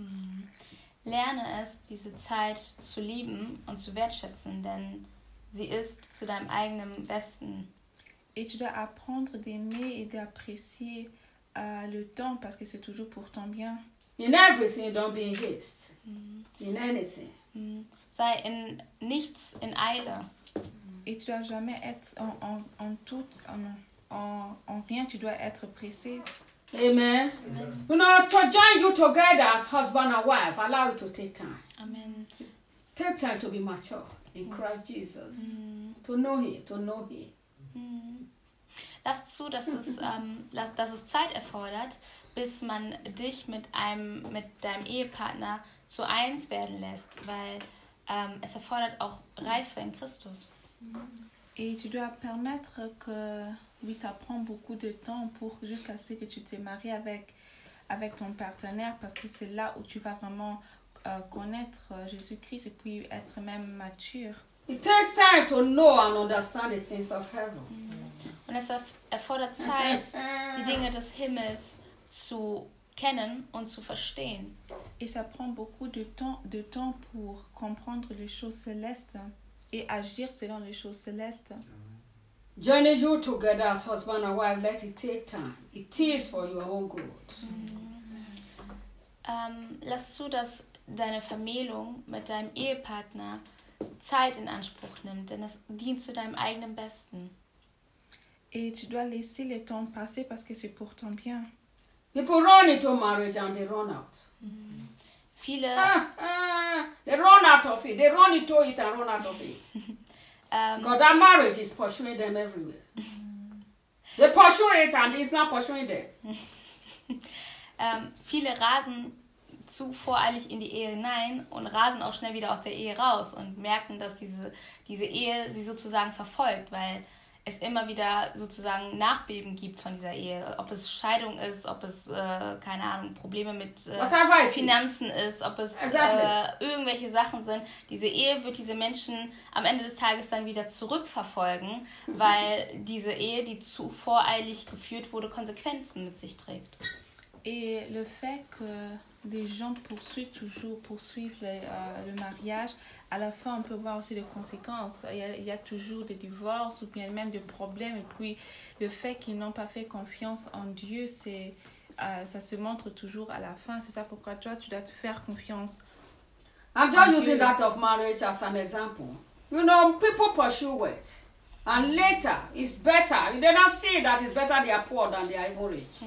Lerne es, diese Zeit zu lieben und zu wertschätzen, denn sie ist zu deinem eigenen Besten. Et tu dois apprendre d'aimer et d'apprécier le temps parce que c'est toujours pour ton bien. In everything, don't be in haste. In anything. Sei in nichts in Eile. Et tu dois jamais être en rien, tu dois être pressé. Amen. You know, to join you together as husband and wife, allow it to take time. Amen. Take time to be mature in Christ Jesus. To know Him, Lass zu, dass es Zeit erfordert, bis man dich mit deinem Ehepartner zu eins werden lässt, weil es erfordert auch Reife in Christus. Et tu dois permettre que, oui, ça prend beaucoup de temps jusqu'à ce que tu te maries avec ton partenaire, parce que c'est là où tu vas vraiment connaître Jésus-Christ et puis être même mature. It takes time to know and understand the things of heaven. Und es erfordert Zeit, die Dinge des Himmels zu kennen und zu verstehen. Et ça prend beaucoup de temps pour comprendre les choses célestes et agir selon les choses célestes. Joining you together as husband and wife, let it take time. It is for your own good. Lass zu, dass deine Vermählung mit deinem Ehepartner Zeit in Anspruch nimmt, denn es dient zu deinem eigenen Besten. Et tu dois laisser le temps passer parce que c'est pour ton bien. People run into marriage and they run out. Viele They run out of it. They run into it and run out of it. Because that marriage is pursuing them everywhere. They pursue it and it's not pursuing them. Viele rasen zu voreilig in die Ehe hinein und rasen auch schnell wieder aus der Ehe raus und merken, dass diese Ehe sie sozusagen verfolgt, weil es immer wieder sozusagen Nachbeben gibt von dieser Ehe. Ob es Scheidung ist, ob es, keine Ahnung, Probleme mit Finanzen ist, ob es irgendwelche Sachen sind. Diese Ehe wird diese Menschen am Ende des Tages dann wieder zurückverfolgen, weil diese Ehe, die zu voreilig geführt wurde, Konsequenzen mit sich trägt. Et le fait que des gens poursuivent le mariage, à la fin on peut voir aussi les conséquences. Il y a toujours des divorces ou bien même des problèmes. Et puis le fait qu'ils n'ont pas fait confiance en Dieu, ça se montre toujours à la fin. C'est ça pourquoi toi, tu dois te faire confiance. I'm just using that of marriage as an example. You know, people pursue it. And later, it's better. They don't see that it's better they are poor than they are even rich.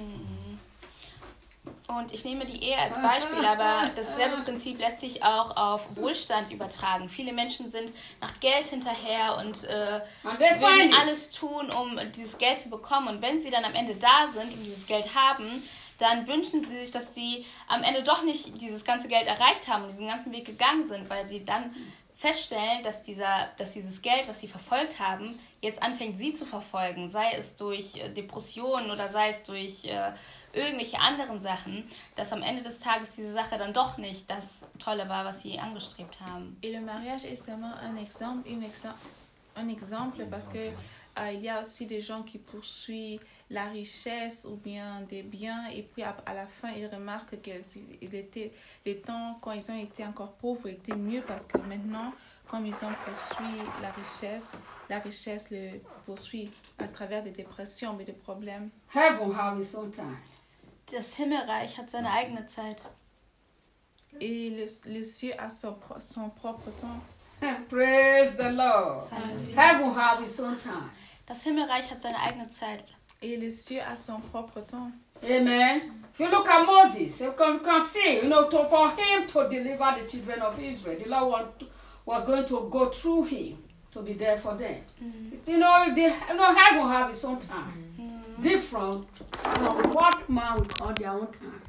Und ich nehme die Ehe als Beispiel, aber dasselbe Prinzip lässt sich auch auf Wohlstand übertragen. Viele Menschen sind nach Geld hinterher und wollen alles tun, um dieses Geld zu bekommen. Und wenn sie dann am Ende da sind und dieses Geld haben, dann wünschen sie sich, dass sie am Ende doch nicht dieses ganze Geld erreicht haben und diesen ganzen Weg gegangen sind, weil sie dann feststellen, dass dieses Geld, was sie verfolgt haben, jetzt anfängt, sie zu verfolgen. Sei es durch Depressionen oder sei es durch irgendwelche anderen Sachen, dass am Ende des Tages diese Sache dann doch nicht das Tolle war, was sie angestrebt haben. Et le mariage est seulement un exemple parce que il y a aussi des gens qui poursuivent la richesse ou bien des biens et puis à la fin ils remarquent que les temps quand ils ont été encore pauvres étaient mieux parce que maintenant comme ils ont poursuivi la richesse le poursuit à travers des dépressions et des problèmes. Heaven have its own time. Das Himmelreich hat seine eigene Zeit. Et le ciel a son propre temps. Praise the Lord. Heaven have its own time. Das Himmelreich hat seine eigene Zeit. Et le ciel a son propre temps. Amen. If you look at Moses, you can see, for him to deliver the children of Israel, the Lord was going to go through him to be there for them. Heaven have its own time. Different from what man would call their own time.